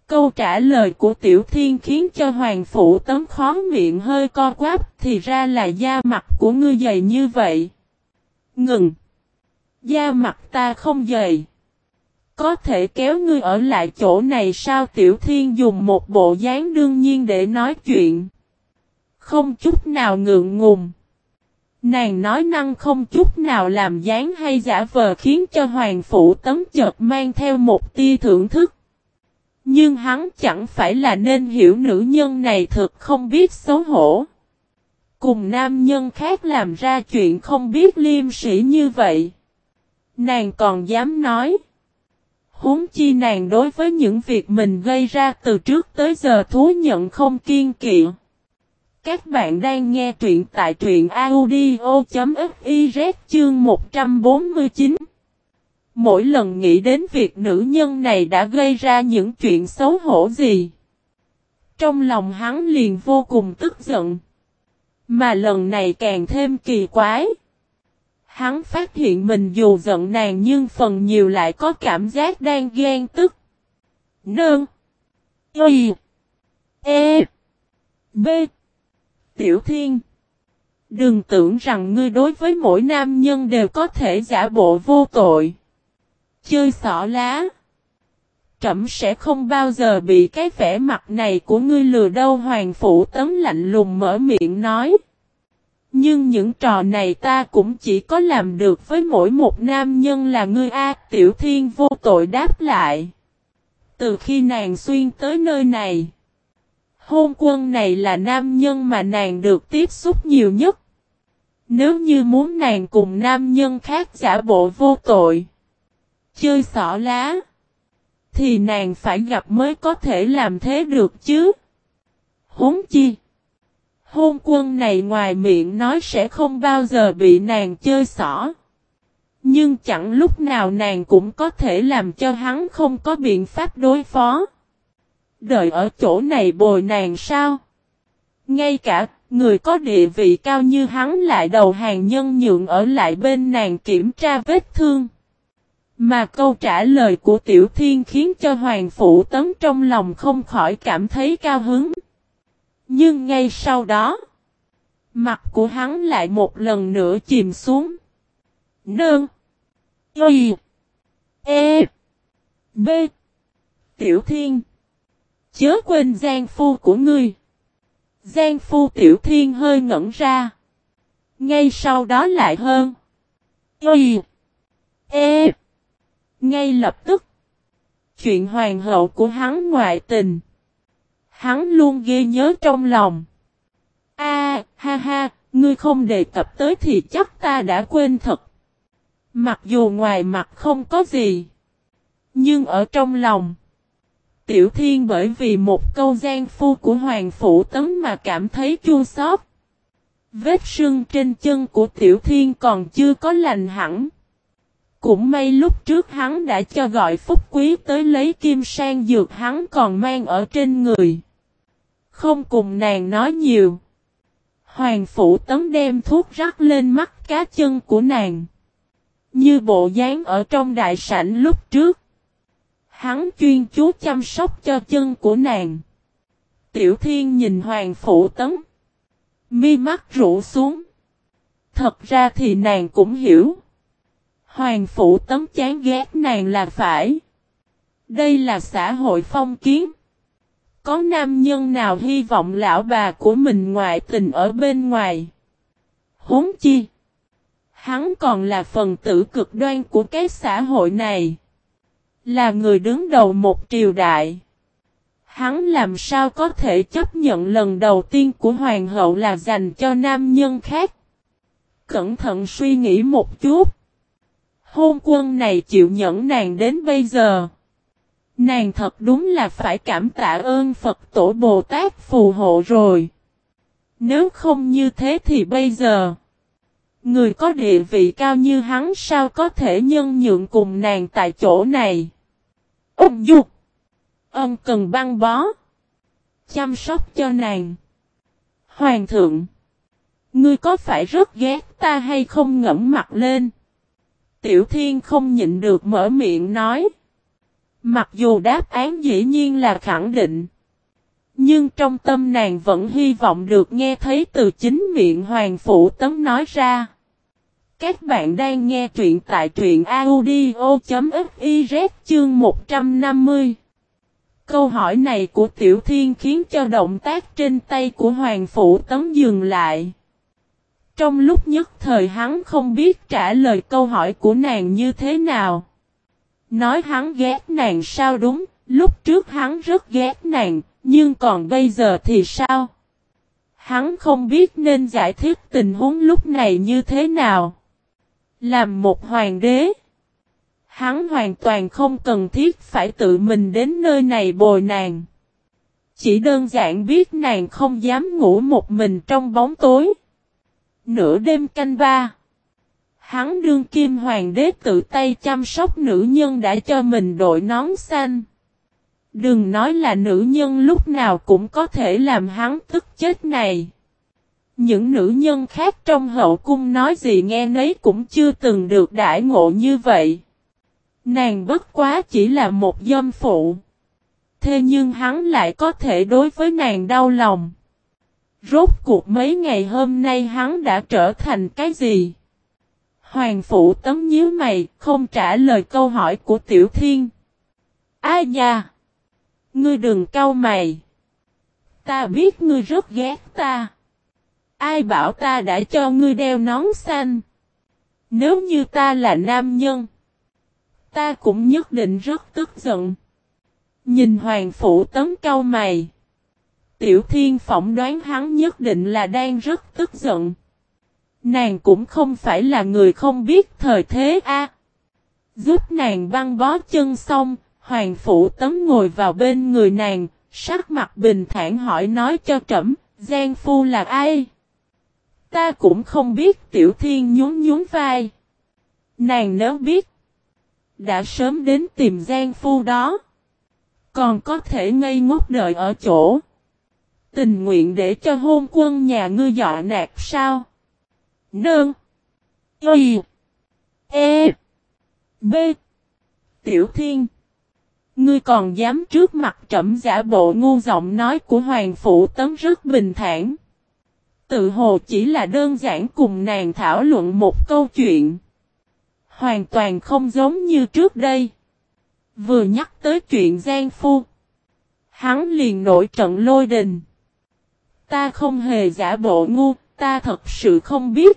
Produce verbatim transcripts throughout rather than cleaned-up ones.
Câu trả lời của Tiểu Thiên khiến cho Hoàng Phủ Tấn khó miệng hơi co quắp, thì ra là da mặt của ngươi dày như vậy. Ngừng! Da mặt ta không dày. Có thể kéo ngươi ở lại chỗ này sao? Tiểu Thiên dùng một bộ dáng đương nhiên để nói chuyện. Không chút nào ngượng ngùng. Nàng nói năng không chút nào làm dáng hay giả vờ khiến cho Hoàng Phủ Tấn chợt mang theo một tia thưởng thức. Nhưng hắn chẳng phải là nên hiểu nữ nhân này thực không biết xấu hổ. Cùng nam nhân khác làm ra chuyện không biết liêm sỉ như vậy. Nàng còn dám nói. Huống chi nàng đối với những việc mình gây ra từ trước tới giờ thú nhận không kiêng kỵ. Các bạn đang nghe truyện tại truyện audio.fiz chương một trăm bốn mươi chín. Mỗi lần nghĩ đến việc nữ nhân này đã gây ra những chuyện xấu hổ gì, trong lòng hắn liền vô cùng tức giận. Mà lần này càng thêm kỳ quái. Hắn phát hiện mình dù giận nàng nhưng phần nhiều lại có cảm giác đang ghen tức. Nương. Y. E. B. Tiểu Thiên. Đừng tưởng rằng ngươi đối với mỗi nam nhân đều có thể giả bộ vô tội. Chơi xỏ lá. Trẫm sẽ không bao giờ bị cái vẻ mặt này của ngươi lừa đâu. Hoàng Phủ Tấn lạnh lùng mở miệng nói. Nhưng những trò này ta cũng chỉ có làm được với mỗi một nam nhân là ngươi a. Tiểu Thiên vô tội đáp lại. Từ khi nàng xuyên tới nơi này, Hôn Quân này là nam nhân mà nàng được tiếp xúc nhiều nhất. Nếu như muốn nàng cùng nam nhân khác giả bộ vô tội, chơi xỏ lá, thì nàng phải gặp mới có thể làm thế được chứ. Huống chi, Hôn Quân này ngoài miệng nói sẽ không bao giờ bị nàng chơi xỏ, nhưng chẳng lúc nào nàng cũng có thể làm cho hắn không có biện pháp đối phó. Đợi ở chỗ này bồi nàng sao? Ngay cả người có địa vị cao như hắn lại đầu hàng nhân nhượng ở lại bên nàng kiểm tra vết thương. Mà câu trả lời của Tiểu Thiên khiến cho Hoàng Phủ Tấn trong lòng không khỏi cảm thấy cao hứng. Nhưng ngay sau đó, mặt của hắn lại một lần nữa chìm xuống. Nương. Y. E. B. Tiểu Thiên. Chớ quên Giang Phu của ngươi. Giang Phu. Tiểu Thiên hơi ngẩn ra. Ngay sau đó lại hơn. Y. E. Ngay lập tức. Chuyện hoàng hậu của hắn ngoại tình, hắn luôn ghê nhớ trong lòng. A, à, ha ha, ngươi không đề cập tới thì chắc ta đã quên thật. Mặc dù ngoài mặt không có gì, nhưng ở trong lòng, Tiểu Thiên bởi vì một câu Giang Phu của Hoàng Phủ Tấn mà cảm thấy chua xót. Vết sưng trên chân của Tiểu Thiên còn chưa có lành hẳn. Cũng may lúc trước hắn đã cho gọi Phúc Quý tới lấy kim sang dược hắn còn mang ở trên người. Không cùng nàng nói nhiều. Hoàng Phủ Tấn đem thuốc rắc lên mắt cá chân của nàng. Như bộ dáng ở trong đại sảnh lúc trước. Hắn chuyên chú chăm sóc cho chân của nàng. Tiểu Thiên nhìn Hoàng Phủ Tấn, mi mắt rũ xuống. Thật ra thì nàng cũng hiểu. Hoàng Phủ Tấn chán ghét nàng là phải. Đây là xã hội phong kiến. Có nam nhân nào hy vọng lão bà của mình ngoại tình ở bên ngoài? Huống chi, hắn còn là phần tử cực đoan của cái xã hội này. Là người đứng đầu một triều đại. Hắn làm sao có thể chấp nhận lần đầu tiên của hoàng hậu là dành cho nam nhân khác? Cẩn thận suy nghĩ một chút. Hôn Quân này chịu nhẫn nàng đến bây giờ. Nàng thật đúng là phải cảm tạ ơn Phật Tổ Bồ Tát phù hộ rồi. Nếu không như thế thì bây giờ, người có địa vị cao như hắn sao có thể nhân nhượng cùng nàng tại chỗ này? Ôm dục, ân cần băng bó, chăm sóc cho nàng. Hoàng thượng, ngươi có phải rất ghét ta hay không? Ngẫm mặt lên. Tiểu Thiên không nhịn được mở miệng nói. Mặc dù đáp án dĩ nhiên là khẳng định. Nhưng trong tâm nàng vẫn hy vọng được nghe thấy từ chính miệng Hoàng Phủ Tấm nói ra. Các bạn đang nghe truyện tại truyện audio.fiz chương một trăm năm mươi. Câu hỏi này của Tiểu Thiên khiến cho động tác trên tay của Hoàng Phủ Tấm dừng lại. Trong lúc nhất thời hắn không biết trả lời câu hỏi của nàng như thế nào. Nói hắn ghét nàng sao đúng, lúc trước hắn rất ghét nàng, nhưng còn bây giờ thì sao? Hắn không biết nên giải thích tình huống lúc này như thế nào. Làm một hoàng đế, hắn hoàn toàn không cần thiết phải tự mình đến nơi này bồi nàng. Chỉ đơn giản biết nàng không dám ngủ một mình trong bóng tối. Nửa đêm canh ba, hắn đương kim hoàng đế tự tay chăm sóc nữ nhân đã cho mình đội nón xanh. Đừng nói là nữ nhân lúc nào cũng có thể làm hắn tức chết này. Những nữ nhân khác trong hậu cung nói gì nghe nấy cũng chưa từng được đãi ngộ như vậy. Nàng bất quá chỉ là một dâm phụ. Thế nhưng hắn lại có thể đối với nàng đau lòng. Rốt cuộc mấy ngày hôm nay hắn đã trở thành cái gì? Hoàng Phủ Tấm nhíu mày, không trả lời câu hỏi của Tiểu Thiên. Ai nha? Ngươi đừng cau mày. Ta biết ngươi rất ghét ta. Ai bảo ta đã cho ngươi đeo nón xanh? Nếu như ta là nam nhân, ta cũng nhất định rất tức giận. Nhìn Hoàng Phủ Tấm cau mày, Tiểu Thiên phỏng đoán hắn nhất định là đang rất tức giận. Nàng cũng không phải là người không biết thời thế a. À. Giúp nàng băng bó chân xong, Hoàng Phủ Tấm ngồi vào bên người nàng, sắc mặt bình thản hỏi nói cho trẫm, Giang Phu là ai? Ta cũng không biết. Tiểu Thiên nhún nhún vai. Nàng nếu biết, đã sớm đến tìm Giang Phu đó. Còn có thể ngây ngốc đợi ở chỗ. Tình nguyện để cho hôn quân nhà ngươi dọa nạt sao? Nương. Y. E. B. Tiểu Thiên. Ngươi còn dám trước mặt trẫm giả bộ ngu giọng nói của Hoàng Phủ Tấm rất bình thản. Tự hồ chỉ là đơn giản cùng nàng thảo luận một câu chuyện. Hoàn toàn không giống như trước đây. Vừa nhắc tới chuyện Giang Phu, hắn liền nổi trận lôi đình. Ta không hề giả bộ ngu, ta thật sự không biết.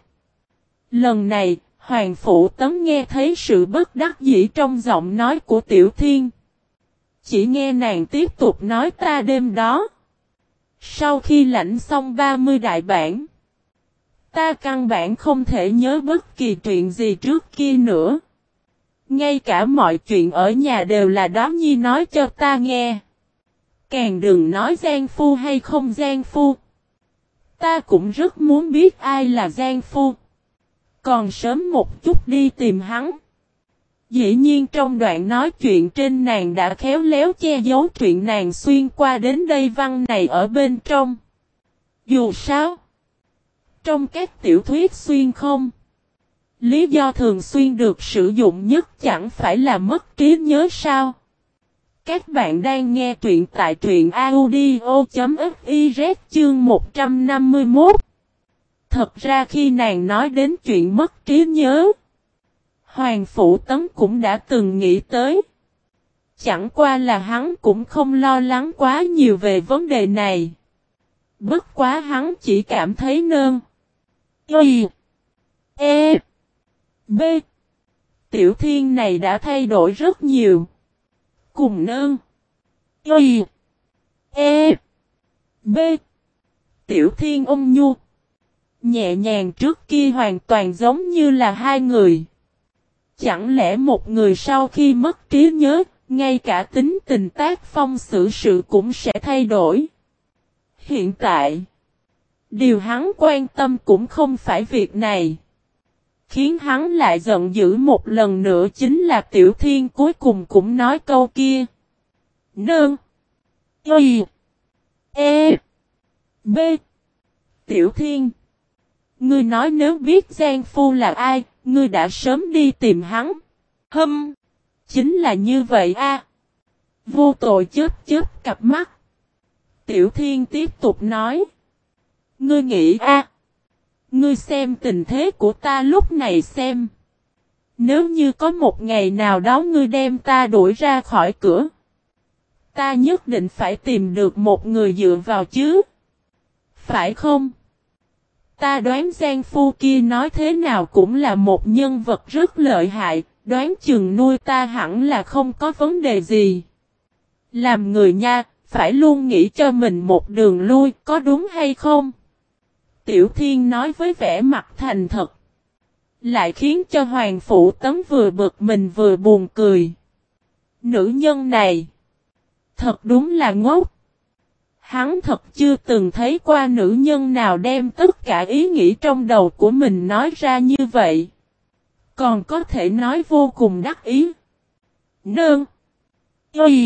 Lần này, Hoàng Phủ Tấm nghe thấy sự bất đắc dĩ trong giọng nói của Tiểu Thiên. Chỉ nghe nàng tiếp tục nói ta đêm đó. Sau khi lãnh xong ba mươi đại bản, ta căn bản không thể nhớ bất kỳ chuyện gì trước kia nữa. Ngay cả mọi chuyện ở nhà đều là đó Nhi nói cho ta nghe. Càng đừng nói Giang Phu hay không Giang Phu. Ta cũng rất muốn biết ai là Giang Phu. Còn sớm một chút đi tìm hắn. Dĩ nhiên trong đoạn nói chuyện trên nàng đã khéo léo che giấu chuyện nàng xuyên qua đến đây văn này ở bên trong. Dù sao, trong các tiểu thuyết xuyên không, lý do thường xuyên được sử dụng nhất chẳng phải là mất trí nhớ sao. Các bạn đang nghe truyện tại truyện audio.fiz chương một trăm năm mươi mốt. Thật ra khi nàng nói đến chuyện mất trí nhớ, Hoàng Phủ Tấm cũng đã từng nghĩ tới. Chẳng qua là hắn cũng không lo lắng quá nhiều về vấn đề này. Bất quá hắn chỉ cảm thấy nơn. Y. E. B. Tiểu Thiên này đã thay đổi rất nhiều. Cùng nơn. Y. E. B. Tiểu Thiên ôn nhu, nhẹ nhàng trước kia hoàn toàn giống như là hai người. Chẳng lẽ một người sau khi mất trí nhớ, ngay cả tính tình tác phong xử sự cũng sẽ thay đổi? Hiện tại, điều hắn quan tâm cũng không phải việc này. Khiến hắn lại giận dữ một lần nữa chính là Tiểu Thiên cuối cùng cũng nói câu kia. Nương. Y. E. B. Tiểu Thiên. Ngươi nói nếu biết Giang Phu là ai, ngươi đã sớm đi tìm hắn. Hâm. Chính là như vậy a. Vô tội chớp chớp cặp mắt. Tiểu Thiên tiếp tục nói. Ngươi nghĩ a, à, ngươi xem tình thế của ta lúc này xem. Nếu như có một ngày nào đó ngươi đem ta đuổi ra khỏi cửa, ta nhất định phải tìm được một người dựa vào chứ. Phải không? Ta đoán Giang Phu kia nói thế nào cũng là một nhân vật rất lợi hại, đoán chừng nuôi ta hẳn là không có vấn đề gì. Làm người nha, phải luôn nghĩ cho mình một đường lui, có đúng hay không? Tiểu Thiên nói với vẻ mặt thành thật. Lại khiến cho Hoàng Phủ Tấn vừa bực mình vừa buồn cười. Nữ nhân này thật đúng là ngốc. Hắn thật chưa từng thấy qua nữ nhân nào đem tất cả ý nghĩ trong đầu của mình nói ra như vậy. Còn có thể nói vô cùng đắc ý. Nương. Y.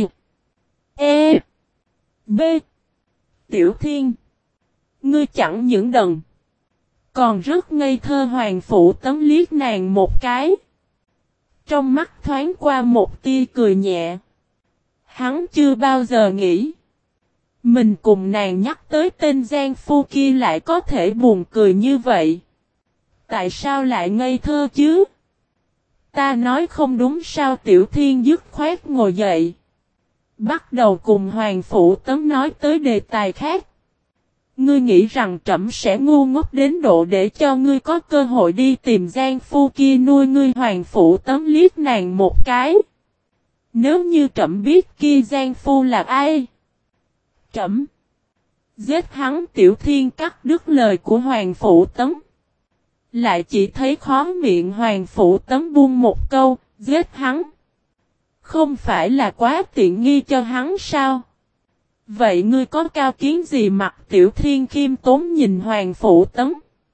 E. B. Tiểu Thiên. Ngươi chẳng những đần. Còn rất ngây thơ. Hoàng Phủ Tấn liếc nàng một cái. Trong mắt thoáng qua một tia cười nhẹ. Hắn chưa bao giờ nghĩ. Mình cùng nàng nhắc tới tên Giang Phu kia lại có thể buồn cười như vậy. Tại sao lại ngây thơ chứ? Ta nói không đúng sao? Tiểu Thiên dứt khoát ngồi dậy. Bắt đầu cùng Hoàng Phủ Tấn nói tới đề tài khác. Ngươi nghĩ rằng trẫm sẽ ngu ngốc đến độ để cho ngươi có cơ hội đi tìm Giang Phu kia nuôi ngươi? Hoàng Phủ Tấn liếc nàng một cái. Nếu như trẫm biết kia Giang Phu là ai? Trẫm giết hắn. Tiểu Thiên cắt đứt lời của Hoàng Phủ Tấn. Lại chỉ thấy khó miệng Hoàng Phủ Tấn buông một câu, giết hắn. Không phải là quá tiện nghi cho hắn sao? Vậy ngươi có cao kiến gì? Mặt Tiểu Thiên khiêm tốn nhìn Hoàng Phủ Tấn.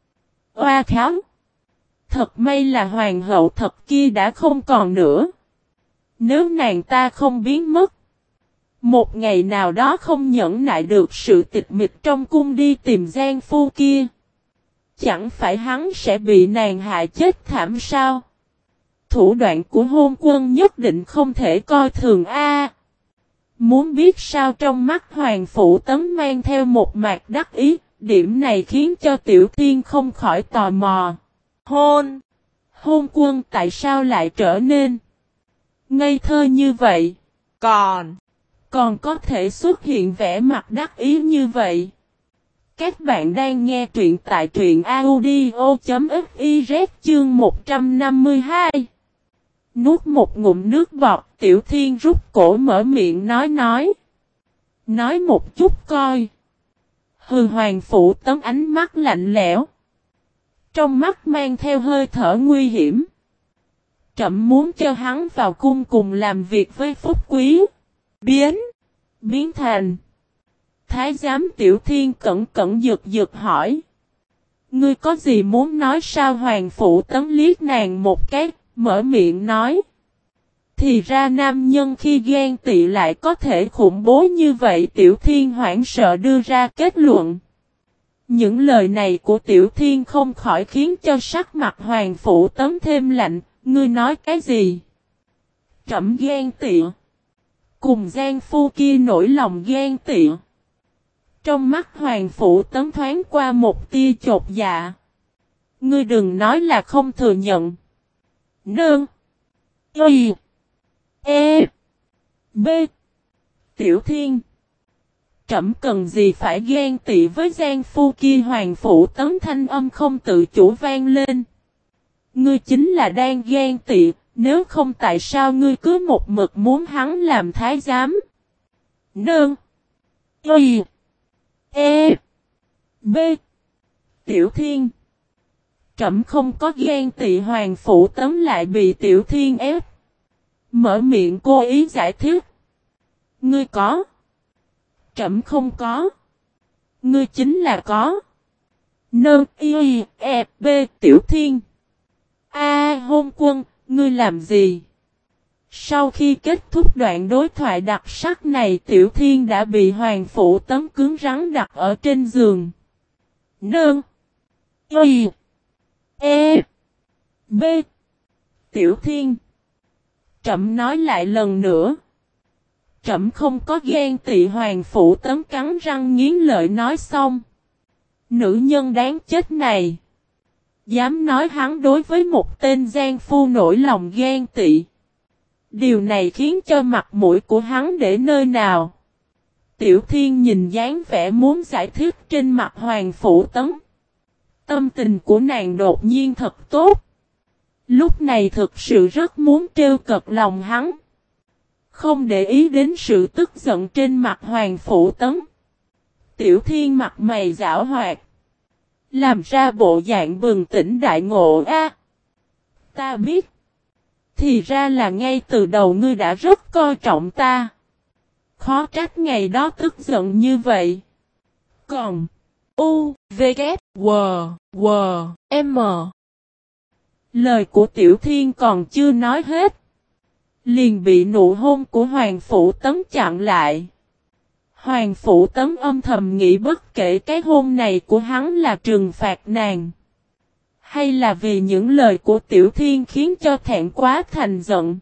Oa kháo. Thật may là hoàng hậu thật kia đã không còn nữa. Nếu nàng ta không biến mất, một ngày nào đó không nhẫn nại được sự tịch mịch trong cung đi tìm Giang Phu kia, chẳng phải hắn sẽ bị nàng hại chết thảm sao? Thủ đoạn của hôn quân nhất định không thể coi thường a. Muốn biết sao? Trong mắt Hoàng Phủ Tấn mang theo một mạt đắc ý, điểm này khiến cho Tiểu Thiên không khỏi tò mò. Hôn! Hôn quân tại sao lại trở nên ngây thơ như vậy? Còn! Còn có thể xuất hiện vẻ mặt đắc ý như vậy. Các bạn đang nghe truyện tại truyện audio.fiz chương một trăm năm mươi hai. Nuốt một ngụm nước bọt, Tiểu Thiên rút cổ mở miệng nói nói. Nói một chút coi. Hừ. Hoàng Phủ Tấn ánh mắt lạnh lẽo. Trong mắt mang theo hơi thở nguy hiểm. Trẫm muốn cho hắn vào cung cùng làm việc với Phúc Quý. Biến. Biến thành. Thái giám. Tiểu Thiên cẩn cẩn giật giật hỏi. Ngươi có gì muốn nói sao? Hoàng Phủ Tấn liếc nàng một cái, mở miệng nói. Thì ra nam nhân khi ghen tị lại có thể khủng bố như vậy. Tiểu Thiên hoảng sợ đưa ra kết luận. Những lời này của Tiểu Thiên không khỏi khiến cho sắc mặt Hoàng Phủ Tấn thêm lạnh. Ngươi nói cái gì? Trẫm ghen tị. Cùng Giang Phu kia nổi lòng ghen tị. Trong mắt Hoàng Phủ Tấn thoáng qua một tia chột dạ. Ngươi đừng nói là không thừa nhận. Nương. Y. E. B. Tiểu Thiên. Trẫm cần gì phải ghen tị với Giang Phu kia? Hoàng Phủ Tấn thanh âm không tự chủ vang lên. Ngươi chính là đang ghen tị, nếu không tại sao ngươi cứ một mực muốn hắn làm thái giám? Nương. Y. E. B. Tiểu Thiên. Trẫm không có ghen tị. Hoàng Phủ Tấn lại bị Tiểu Thiên ép. Mở miệng cố ý giải thích. Ngươi có. Trẫm không có. Ngươi chính là có. Nương. Y. E. B. Tiểu Thiên. A. Hôn quân, ngươi làm gì? Sau khi kết thúc đoạn đối thoại đặc sắc này, Tiểu Thiên đã bị Hoàng Phủ Tấn cứng rắn đặt ở trên giường. Nương. Y. E. B. Tiểu Thiên. Trẫm nói lại lần nữa. Trẫm không có ghen tị. Hoàng Phủ Tấn cắn răng nghiến lợi nói xong. Nữ nhân đáng chết này. Dám nói hắn đối với một tên gian phu nổi lòng ghen tị. Điều này khiến cho mặt mũi của hắn để nơi nào. Tiểu Thiên nhìn dáng vẻ muốn giải thích trên mặt Hoàng Phủ Tấn. Tâm tình của nàng đột nhiên thật tốt. Lúc này thực sự rất muốn trêu cợt lòng hắn. Không để ý đến sự tức giận trên mặt Hoàng Phủ Tấn. Tiểu Thiên mặt mày giảo hoạt. Làm ra bộ dạng bừng tỉnh đại ngộ a. Ta biết. Thì ra là ngay từ đầu ngươi đã rất coi trọng ta. Khó trách ngày đó tức giận như vậy. Còn. U, V, K, W, W, M. Lời của Tiểu Thiên còn chưa nói hết. Liền bị nụ hôn của Hoàng Phủ Tấn chặn lại. Hoàng Phủ Tấn âm thầm nghĩ bất kể cái hôn này của hắn là trừng phạt nàng. Hay là vì những lời của Tiểu Thiên khiến cho thẹn quá thành giận.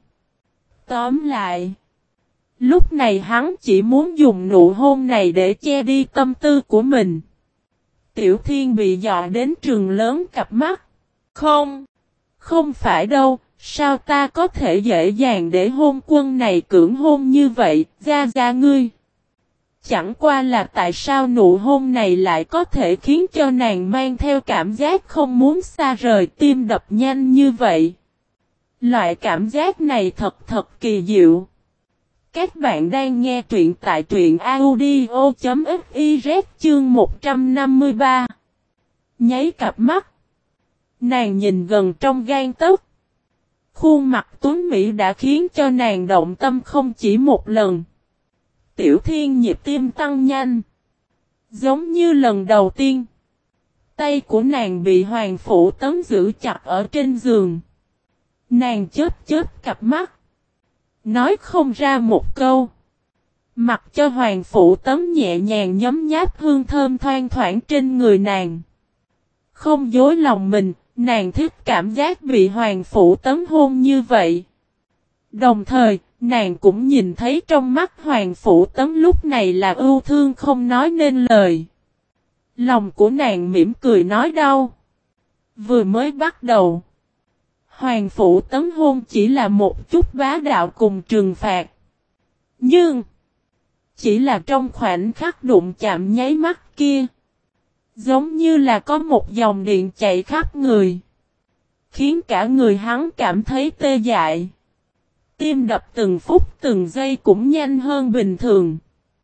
Tóm lại. Lúc này hắn chỉ muốn dùng nụ hôn này để che đi tâm tư của mình. Tiểu Thiên bị dọa đến trừng lớn cặp mắt. Không. Không phải đâu. Sao ta có thể dễ dàng để hôn quân này cưỡng hôn như vậy, ra ra ngươi. Chẳng qua là tại sao nụ hôn này lại có thể khiến cho nàng mang theo cảm giác không muốn xa rời tim đập nhanh như vậy. Loại cảm giác này thật thật kỳ diệu. Các bạn đang nghe truyện tại truyện audio chấm fiz chương một trăm năm mươi ba. Nháy cặp mắt. Nàng nhìn gần trong gan tấc. Khuôn mặt tuấn Mỹ đã khiến cho nàng động tâm không chỉ một lần. Tiểu Thiên nhịp tim tăng nhanh. Giống như lần đầu tiên. Tay của nàng bị Hoàng Phủ Tấn giữ chặt ở trên giường. Nàng chớp chớp cặp mắt. Nói không ra một câu. Mặc cho Hoàng Phủ Tấn nhẹ nhàng nhấm nháp hương thơm thoang thoảng trên người nàng. Không dối lòng mình. Nàng thích cảm giác bị Hoàng Phủ Tấn hôn như vậy. Đồng thời, nàng cũng nhìn thấy trong mắt Hoàng Phủ Tấn lúc này là ưu thương không nói nên lời. Lòng của nàng mỉm cười nói đau. Vừa mới bắt đầu. Hoàng Phủ Tấn hôn chỉ là một chút bá đạo cùng trừng phạt. Nhưng, chỉ là trong khoảnh khắc đụng chạm nháy mắt kia. Giống như là có một dòng điện chạy khắp người. Khiến cả người hắn cảm thấy tê dại. Tim đập từng phút từng giây cũng nhanh hơn bình thường.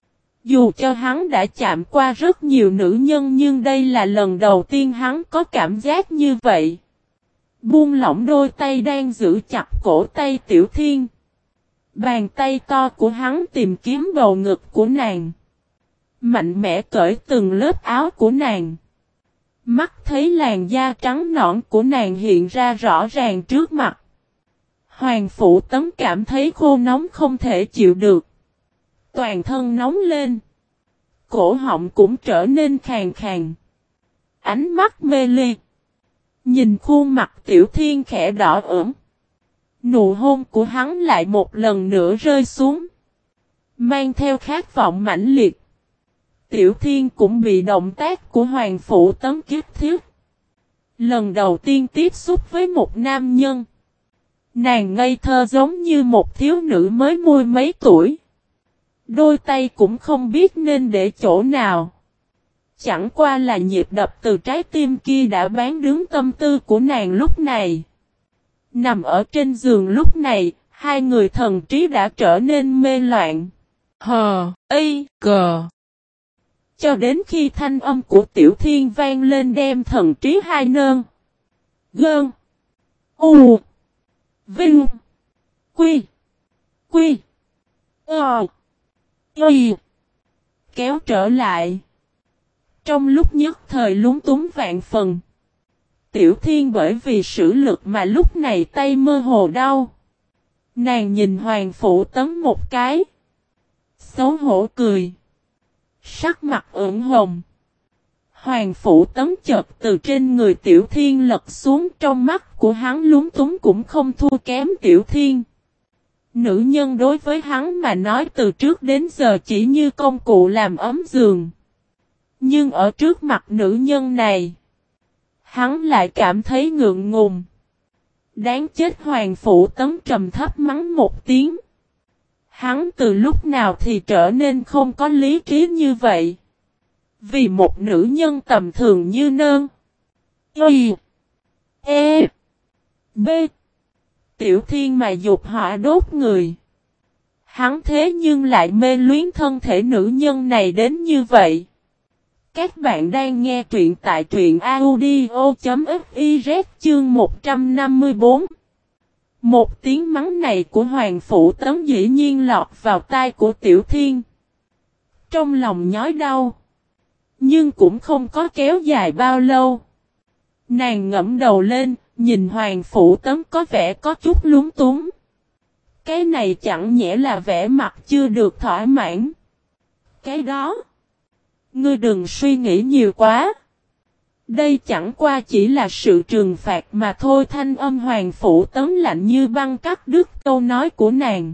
Dù cho hắn đã chạm qua rất nhiều nữ nhân nhưng đây là lần đầu tiên hắn có cảm giác như vậy. Buông lỏng đôi tay đang giữ chặt cổ tay Tiểu Thiên. Bàn tay to của hắn tìm kiếm bầu ngực của nàng. Mạnh mẽ cởi từng lớp áo của nàng. Mắt thấy làn da trắng nõn của nàng hiện ra rõ ràng trước mặt. Hoàng Phủ Tấn cảm thấy khô nóng không thể chịu được. Toàn thân nóng lên. Cổ họng cũng trở nên khàn khàn. Ánh mắt mê ly. Nhìn khuôn mặt Tiểu Thiên khẽ đỏ ửng. Nụ hôn của hắn lại một lần nữa rơi xuống. Mang theo khát vọng mãnh liệt. Tiểu Thiên cũng bị động tác của Hoàng Phủ Tấn kích thiết. Lần đầu tiên tiếp xúc với một nam nhân. Nàng ngây thơ giống như một thiếu nữ mới mui mấy tuổi. Đôi tay cũng không biết nên để chỗ nào. Chẳng qua là nhịp đập từ trái tim kia đã bán đứng tâm tư của nàng lúc này. Nằm ở trên giường lúc này, hai người thần trí đã trở nên mê loạn. Hờ, y, cờ. Cho đến khi thanh âm của Tiểu Thiên vang lên đem thần trí hai nơn. Gơn. U. Vinh. Quy. Quy. Ờ. Y. Kéo trở lại. Trong lúc nhất thời lúng túng vạn phần. Tiểu Thiên bởi vì sử lực mà lúc này tay mơ hồ đau. Nàng nhìn Hoàng Phủ Tấn một cái. Xấu hổ cười. Sắc mặt ửng hồng. Hoàng Phủ Tấn chợt từ trên người Tiểu Thiên lật xuống, trong mắt của hắn lúng túng cũng không thua kém Tiểu Thiên. Nữ nhân đối với hắn mà nói từ trước đến giờ chỉ như công cụ làm ấm giường. Nhưng ở trước mặt nữ nhân này, hắn lại cảm thấy ngượng ngùng. Đáng chết. Hoàng Phủ Tấn trầm thấp mắng một tiếng. Hắn từ lúc nào thì trở nên không có lý trí như vậy. Vì một nữ nhân tầm thường như Nơn, Y, E, B, Tiểu Thiên mà dục hỏa đốt người. Hắn thế nhưng lại mê luyến thân thể nữ nhân này đến như vậy. Các bạn đang nghe truyện tại truyện audio.fiz chương một trăm năm mươi tư. Một tiếng mắng này của Hoàng Phủ Tấn dĩ nhiên lọt vào tai của Tiểu Thiên. Trong lòng nhói đau. Nhưng cũng không có kéo dài bao lâu. Nàng ngẫm đầu lên, nhìn Hoàng Phủ Tấn có vẻ có chút lúng túng. Cái này chẳng nhẽ là vẻ mặt chưa được thỏa mãn. Cái đó, ngươi đừng suy nghĩ nhiều quá. Đây chẳng qua chỉ là sự trừng phạt mà thôi. Thanh âm Hoàng Phủ Tấn lạnh như băng cắt đứt câu nói của nàng.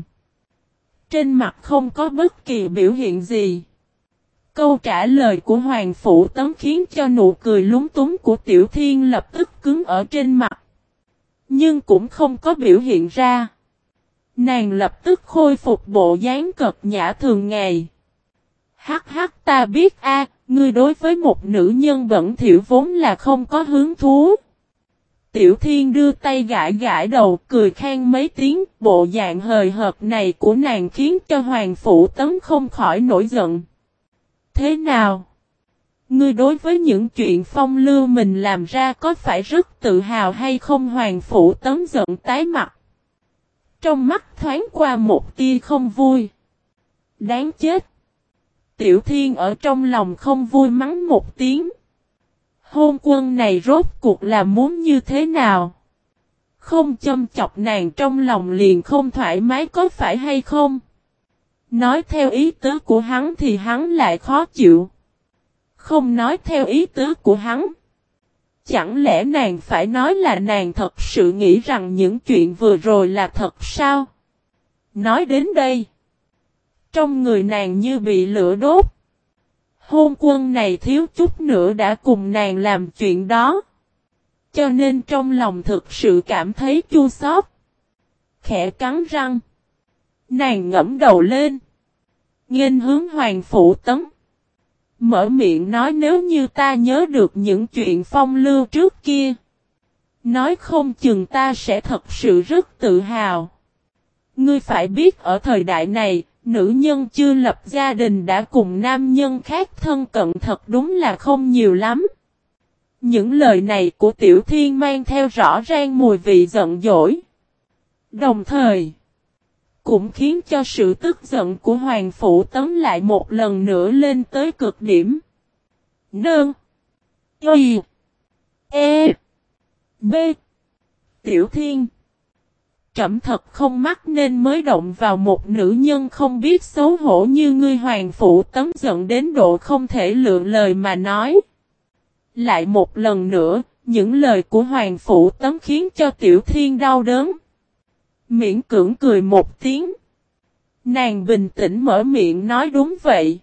Trên mặt không có bất kỳ biểu hiện gì. Câu trả lời của Hoàng Phủ Tấn khiến cho nụ cười lúng túng của Tiểu Thiên lập tức cứng ở trên mặt. Nhưng cũng không có biểu hiện ra. Nàng lập tức khôi phục bộ dáng cợt nhã thường ngày. Hắc hắc, ta biết a, ngươi đối với một nữ nhân bẩn thỉu vốn là không có hứng thú. Tiểu Thiên đưa tay gãi gãi đầu, cười khan mấy tiếng. Bộ dạng hời hợt này của nàng khiến cho Hoàng Phủ Tấn không khỏi nổi giận. Thế nào? Ngươi đối với những chuyện phong lưu mình làm ra có phải rất tự hào hay không? Hoàng Phủ Tấn giận tái mặt. Trong mắt thoáng qua một tia không vui. Đáng chết. Tiểu Thiên ở trong lòng không vui mắng một tiếng. Hôn quân này rốt cuộc là muốn như thế nào? Không châm chọc nàng trong lòng liền không thoải mái có phải hay không? Nói theo ý tứ của hắn thì hắn lại khó chịu. Không nói theo ý tứ của hắn. Chẳng lẽ nàng phải nói là nàng thật sự nghĩ rằng những chuyện vừa rồi là thật sao? Nói đến đây, trong người nàng như bị lửa đốt. Hôn quân này thiếu chút nữa đã cùng nàng làm chuyện đó. Cho nên trong lòng thực sự cảm thấy chua xót. Khẽ cắn răng. Nàng ngẫm đầu lên. Nghênh hướng Hoàng Phủ Tấn. Mở miệng nói, nếu như ta nhớ được những chuyện phong lưu trước kia. Nói không chừng ta sẽ thật sự rất tự hào. Ngươi phải biết ở thời đại này, nữ nhân chưa lập gia đình đã cùng nam nhân khác thân cận thật đúng là không nhiều lắm. Những lời này của Tiểu Thiên mang theo rõ ràng mùi vị giận dỗi. Đồng thời, cũng khiến cho sự tức giận của Hoàng Phủ Tấn lại một lần nữa lên tới cực điểm. Nơn. Y. E. B. Tiểu Thiên. Trẫm thật không mắc nên mới động vào một nữ nhân không biết xấu hổ như ngươi. Hoàng Phủ Tấn giận đến độ không thể lựa lời mà nói. Lại một lần nữa, những lời của Hoàng Phủ Tấn khiến cho Tiểu Thiên đau đớn. Miễn cưỡng cười một tiếng. Nàng bình tĩnh mở miệng nói, đúng vậy.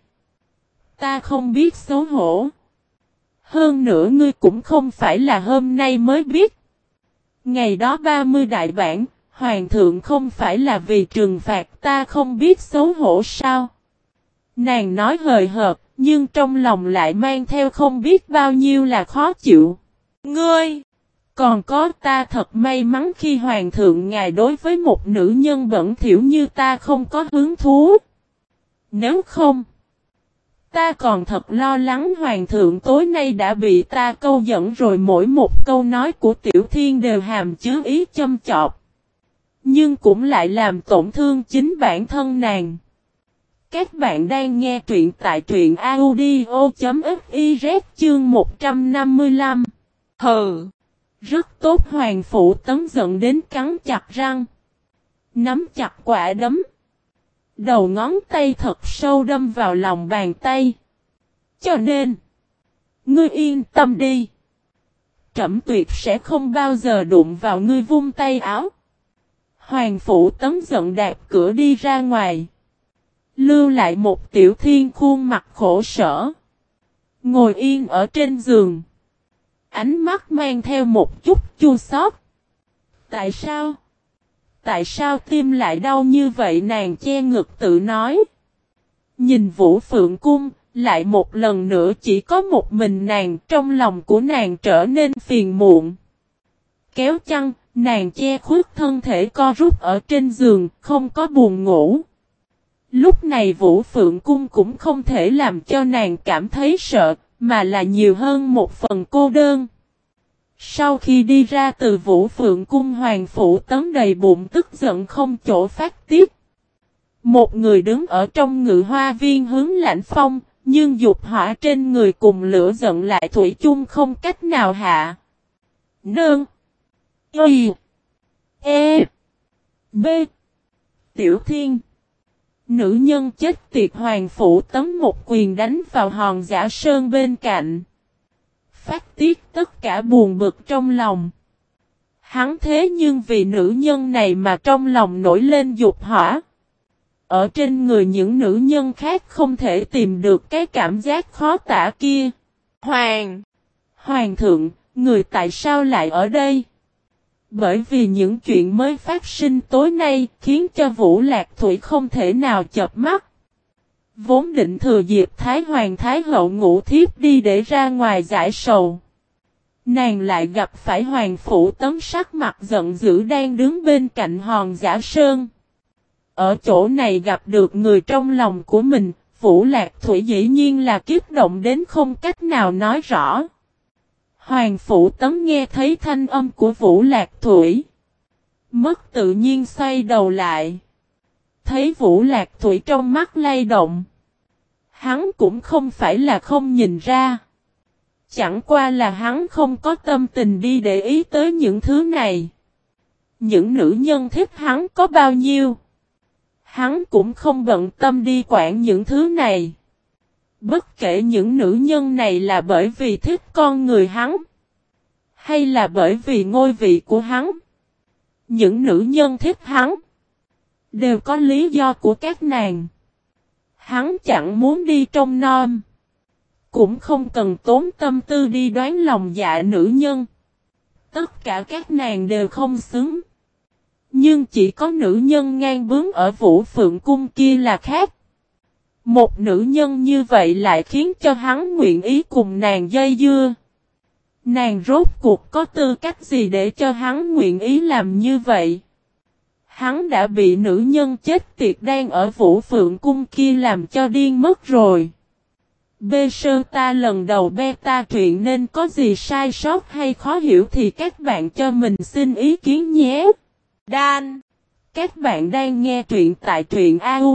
Ta không biết xấu hổ. Hơn nữa ngươi cũng không phải là hôm nay mới biết. Ngày đó ba mươi đại bản, Hoàng thượng không phải là vì trừng phạt ta không biết xấu hổ sao? Nàng nói hời hợt, nhưng trong lòng lại mang theo không biết bao nhiêu là khó chịu. Ngươi! Còn có, ta thật may mắn khi Hoàng thượng ngài đối với một nữ nhân bẩn thỉu như ta không có hứng thú. Nếu không, ta còn thật lo lắng Hoàng thượng tối nay đã bị ta câu dẫn rồi. Mỗi một câu nói của Tiểu Thiên đều hàm chứa ý châm chọc. Nhưng cũng lại làm tổn thương chính bản thân nàng. Các bạn đang nghe truyện tại truyện audio.fiz chương một trăm năm mươi lăm. Hừ! Rất tốt. Hoàng Phủ Tấn giận đến cắn chặt răng. Nắm chặt quả đấm. Đầu ngón tay thật sâu đâm vào lòng bàn tay. Cho nên, ngươi yên tâm đi. Trẫm tuyệt sẽ không bao giờ đụng vào ngươi. Vung tay áo. Hoàng Phủ Tấn giận đạp cửa đi ra ngoài. Lưu lại một Tiểu Thiên khuôn mặt khổ sở. Ngồi yên ở trên giường. Ánh mắt mang theo một chút chua xót. Tại sao? Tại sao tim lại đau như vậy, nàng che ngực tự nói. Nhìn Vũ Phượng Cung, lại một lần nữa chỉ có một mình nàng, trong lòng của nàng trở nên phiền muộn. Kéo chăn, nàng che khuất thân thể co rút ở trên giường, không có buồn ngủ. Lúc này Vũ Phượng Cung cũng không thể làm cho nàng cảm thấy sợ, mà là nhiều hơn một phần cô đơn. Sau khi đi ra từ Vũ Phượng Cung, Hoàng Phủ Tấn đầy bụng tức giận không chỗ phát tiết. Một người đứng ở trong ngự hoa viên hướng lạnh phong, nhưng dục hỏa trên người cùng lửa giận lại thủy chung không cách nào hạ. Nương. Y. E. B. Tiểu Thiên. Nữ nhân chết tiệt, Hoàng Phủ Tấn một quyền đánh vào hòn giả sơn bên cạnh. Phát tiết tất cả buồn bực trong lòng. Hắn thế nhưng vì nữ nhân này mà trong lòng nổi lên dục hỏa. Ở trên người những nữ nhân khác không thể tìm được cái cảm giác khó tả kia. Hoàng! Hoàng thượng, người tại sao lại ở đây? Bởi vì những chuyện mới phát sinh tối nay khiến cho Vũ Lạc Thủy không thể nào chợp mắt. Vốn định thừa dịp Thái Hoàng Thái Hậu ngủ thiếp đi để ra ngoài giải sầu. Nàng lại gặp phải Hoàng Phủ Tấn sắc mặt giận dữ đang đứng bên cạnh hòn giả sơn. Ở chỗ này gặp được người trong lòng của mình, Vũ Lạc Thủy dĩ nhiên là kiếp động đến không cách nào nói rõ. Hoàng Phủ Tấn nghe thấy thanh âm của Vũ Lạc Thủy. Mất tự nhiên xoay đầu lại. Thấy Vũ Lạc Thủy trong mắt lay động. Hắn cũng không phải là không nhìn ra. Chẳng qua là hắn không có tâm tình đi để ý tới những thứ này. Những nữ nhân thích hắn có bao nhiêu. Hắn cũng không bận tâm đi quản những thứ này. Bất kể những nữ nhân này là bởi vì thích con người hắn, hay là bởi vì ngôi vị của hắn. Những nữ nhân thích hắn đều có lý do của các nàng. Hắn chẳng muốn đi trông nom, cũng không cần tốn tâm tư đi đoán lòng dạ nữ nhân. Tất cả các nàng đều không xứng. Nhưng chỉ có nữ nhân ngang bướng ở Vũ Phượng Cung kia là khác. Một nữ nhân như vậy lại khiến cho hắn nguyện ý cùng nàng dây dưa. Nàng rốt cuộc có tư cách gì để cho hắn nguyện ý làm như vậy? Hắn đã bị nữ nhân chết tiệt đang ở Vũ Phượng Cung kia làm cho điên mất rồi. Bê-sơ ta lần đầu beta truyện nên có gì sai sót hay khó hiểu thì các bạn cho mình xin ý kiến nhé. Đan. Các bạn đang nghe truyện tại truyện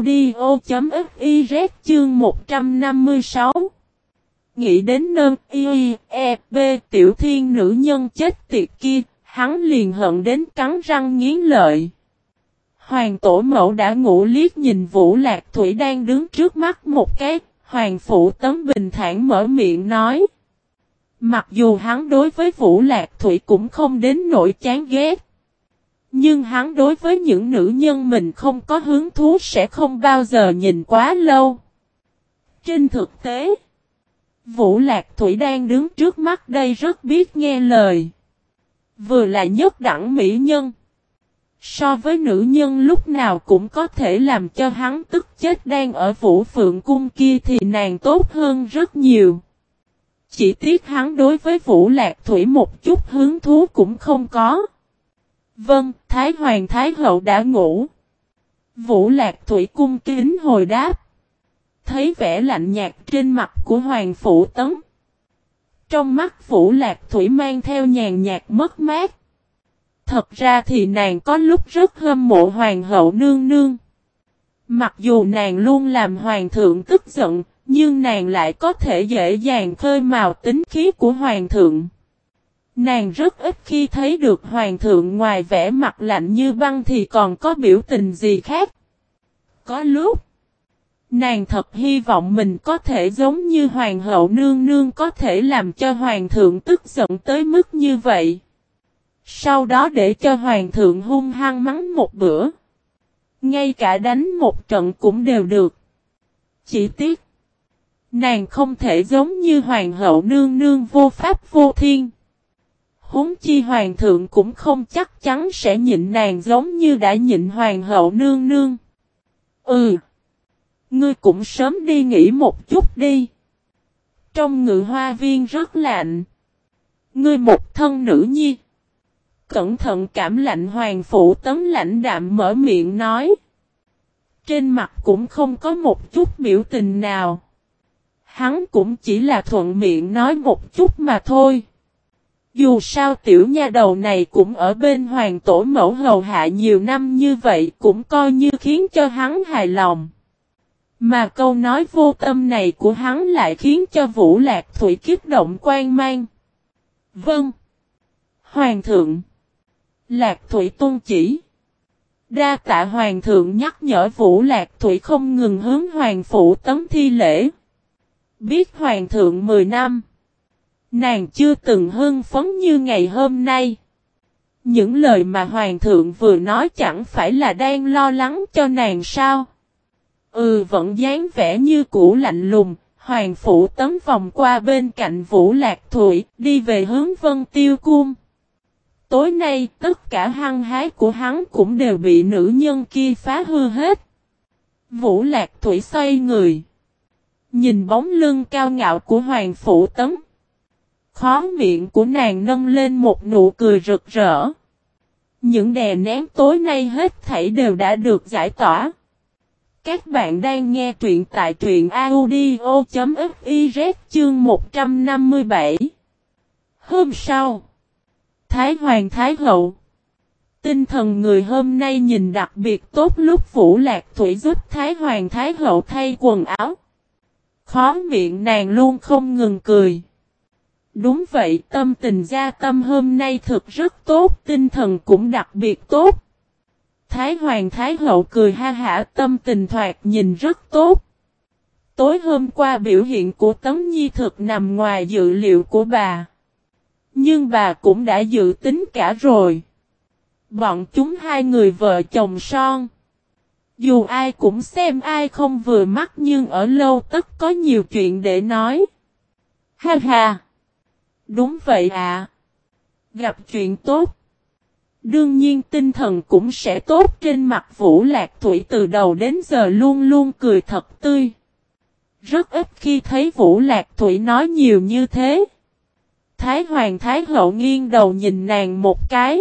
audio.fiz chương một trăm năm mươi sáu. Nghĩ đến nơn y e b Tiểu Thiên nữ nhân chết tiệt kia, hắn liền hận đến cắn răng nghiến lợi. Hoàng tổ mẫu đã ngủ liếc nhìn Vũ Lạc Thủy đang đứng trước mắt một cái, Hoàng Phủ Tấn bình thản mở miệng nói. Mặc dù hắn đối với Vũ Lạc Thủy cũng không đến nỗi chán ghét. Nhưng hắn đối với những nữ nhân mình không có hứng thú sẽ không bao giờ nhìn quá lâu. Trên thực tế, Vũ Lạc Thủy đang đứng trước mắt đây rất biết nghe lời. Vừa là nhất đẳng mỹ nhân. So với nữ nhân lúc nào cũng có thể làm cho hắn tức chết đang ở Vũ Phượng Cung kia thì nàng tốt hơn rất nhiều. Chỉ tiếc hắn đối với Vũ Lạc Thủy một chút hứng thú cũng không có. Vâng, Thái Hoàng Thái Hậu đã ngủ. Vũ Lạc Thủy cung kính hồi đáp. Thấy vẻ lạnh nhạt trên mặt của Hoàng Phủ Tấn. Trong mắt Vũ Lạc Thủy mang theo nhàn nhạt mất mát. Thật ra thì nàng có lúc rất hâm mộ Hoàng hậu nương nương. Mặc dù nàng luôn làm Hoàng thượng tức giận, nhưng nàng lại có thể dễ dàng khơi mào tính khí của Hoàng thượng. Nàng rất ít khi thấy được Hoàng thượng ngoài vẻ mặt lạnh như băng thì còn có biểu tình gì khác. Có lúc, nàng thật hy vọng mình có thể giống như Hoàng hậu nương nương có thể làm cho Hoàng thượng tức giận tới mức như vậy. Sau đó để cho hoàng thượng hung hăng mắng một bữa. Ngay cả đánh một trận cũng đều được. Chỉ tiếc, nàng không thể giống như hoàng hậu nương nương vô pháp vô thiên. Huống chi hoàng thượng cũng không chắc chắn sẽ nhịn nàng giống như đã nhịn hoàng hậu nương nương. Ừ. Ngươi cũng sớm đi nghỉ một chút đi. Trong ngự hoa viên rất lạnh. Ngươi một thân nữ nhi. Cẩn thận cảm lạnh hoàng phủ Tấn lãnh đạm mở miệng nói. Trên mặt cũng không có một chút biểu tình nào. Hắn cũng chỉ là thuận miệng nói một chút mà thôi. Dù sao tiểu nha đầu này cũng ở bên hoàng tổ mẫu hầu hạ nhiều năm như vậy cũng coi như khiến cho hắn hài lòng. Mà câu nói vô tâm này của hắn lại khiến cho Vũ Lạc Thủy kích động quan mang. Vâng. Hoàng thượng. Lạc Thủy tuân chỉ. Đa tạ hoàng thượng nhắc nhở Vũ Lạc Thủy không ngừng hướng hoàng phủ Tấn thi lễ. Biết hoàng thượng mười năm. Nàng chưa từng hưng phấn như ngày hôm nay. Những lời mà hoàng thượng vừa nói chẳng phải là đang lo lắng cho nàng sao? Ừ, vẫn dáng vẻ như cũ lạnh lùng. Hoàng phủ Tấn vòng qua bên cạnh Vũ Lạc Thủy, đi về hướng Vân Tiêu Cung. Tối nay, tất cả hăng hái của hắn cũng đều bị nữ nhân kia phá hư hết. Vũ Lạc Thủy xoay người. Nhìn bóng lưng cao ngạo của Hoàng phủ Tấn. Khóe miệng của nàng nâng lên một nụ cười rực rỡ. Những đè nén tối nay hết thảy đều đã được giải tỏa. Các bạn đang nghe truyện tại truyện audio chấm fiz chương một trăm năm mươi bảy. Hôm sau, Thái Hoàng Thái Hậu. Tinh thần người hôm nay nhìn đặc biệt tốt lúc Vũ Lạc Thủy giúp Thái Hoàng Thái Hậu thay quần áo. Khóe miệng nàng luôn không ngừng cười. Đúng vậy, tâm tình gia tâm hôm nay thực rất tốt, tinh thần cũng đặc biệt tốt. Thái Hoàng Thái Hậu cười ha hả, tâm tình thoạt nhìn rất tốt. Tối hôm qua biểu hiện của Tấn Nhi thực nằm ngoài dự liệu của bà. Nhưng bà cũng đã dự tính cả rồi. Bọn chúng hai người vợ chồng son. Dù ai cũng xem ai không vừa mắt nhưng ở lâu tất có nhiều chuyện để nói. Ha ha! Đúng vậy ạ. À. Gặp chuyện tốt. Đương nhiên tinh thần cũng sẽ tốt. Trên mặt Vũ Lạc Thủy từ đầu đến giờ luôn luôn cười thật tươi. Rất ít khi thấy Vũ Lạc Thủy nói nhiều như thế. Thái Hoàng Thái Hậu nghiêng đầu nhìn nàng một cái.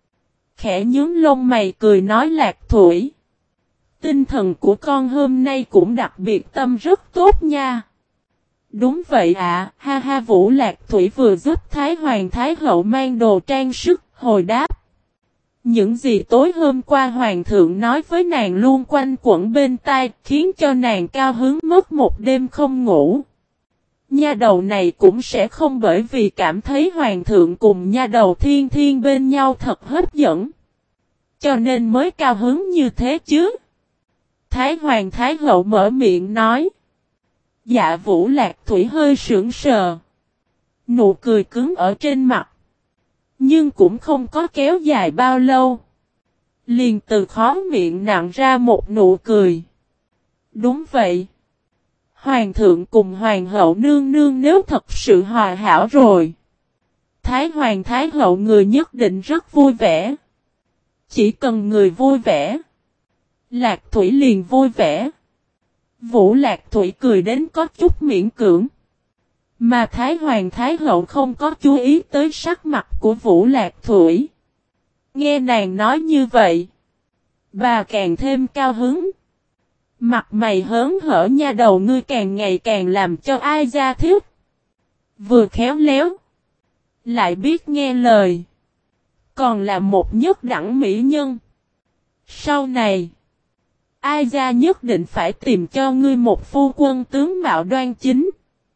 Khẽ nhướng lông mày cười nói Lạc Thủy. Tinh thần của con hôm nay cũng đặc biệt tâm rất tốt nha. Đúng vậy ạ, à, ha ha Vũ Lạc Thủy vừa giúp Thái Hoàng Thái Hậu mang đồ trang sức, hồi đáp. Những gì tối hôm qua Hoàng thượng nói với nàng luôn quanh quẩn bên tai, khiến cho nàng cao hứng mất một đêm không ngủ. Nha đầu này cũng sẽ không bởi vì cảm thấy Hoàng thượng cùng nha đầu Thiên Thiên bên nhau thật hấp dẫn. Cho nên mới cao hứng như thế chứ. Thái Hoàng Thái Hậu mở miệng nói. Dạ Vũ Lạc Thủy hơi sững sờ. Nụ cười cứng ở trên mặt. Nhưng cũng không có kéo dài bao lâu. Liền từ khóe miệng nặng ra một nụ cười. Đúng vậy. Hoàng thượng cùng Hoàng hậu nương nương nếu thật sự hòa hảo rồi. Thái Hoàng Thái Hậu người nhất định rất vui vẻ. Chỉ cần người vui vẻ. Lạc Thủy liền vui vẻ. Vũ Lạc Thủy cười đến có chút miễn cưỡng. Mà Thái Hoàng Thái Hậu không có chú ý tới sắc mặt của Vũ Lạc Thủy. Nghe nàng nói như vậy. Bà càng thêm cao hứng. Mặt mày hớn hở nha đầu ngươi càng ngày càng làm cho ai ra thích. Vừa khéo léo. Lại biết nghe lời. Còn là một nhất đẳng mỹ nhân. Sau này. Ai ra nhất định phải tìm cho ngươi một phu quân tướng mạo đoan chính.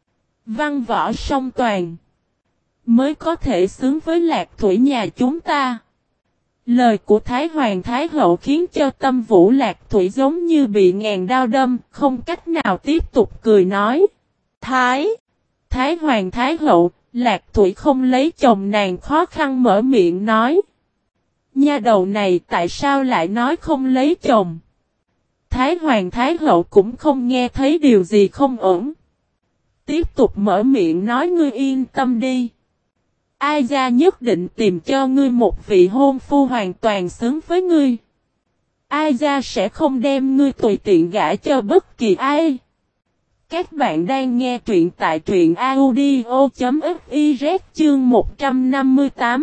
Văn võ song toàn. Mới có thể xứng với Lạc Thủy nhà chúng ta. Lời của Thái Hoàng Thái Hậu khiến cho tâm Vũ Lạc Thủy giống như bị ngàn đao đâm. Không cách nào tiếp tục cười nói. Thái. Thái Hoàng Thái Hậu. Lạc Thủy không lấy chồng, nàng khó khăn mở miệng nói. Nha đầu này tại sao lại nói không lấy chồng? Thái Hoàng Thái Hậu cũng không nghe thấy điều gì không ổn. Tiếp tục mở miệng nói, ngươi yên tâm đi. Ai gia nhất định tìm cho ngươi một vị hôn phu hoàn toàn xứng với ngươi. Ai gia sẽ không đem ngươi tùy tiện gả cho bất kỳ ai. Các bạn đang nghe truyện tại truyện audio chấm fiz chương một trăm năm mươi tám.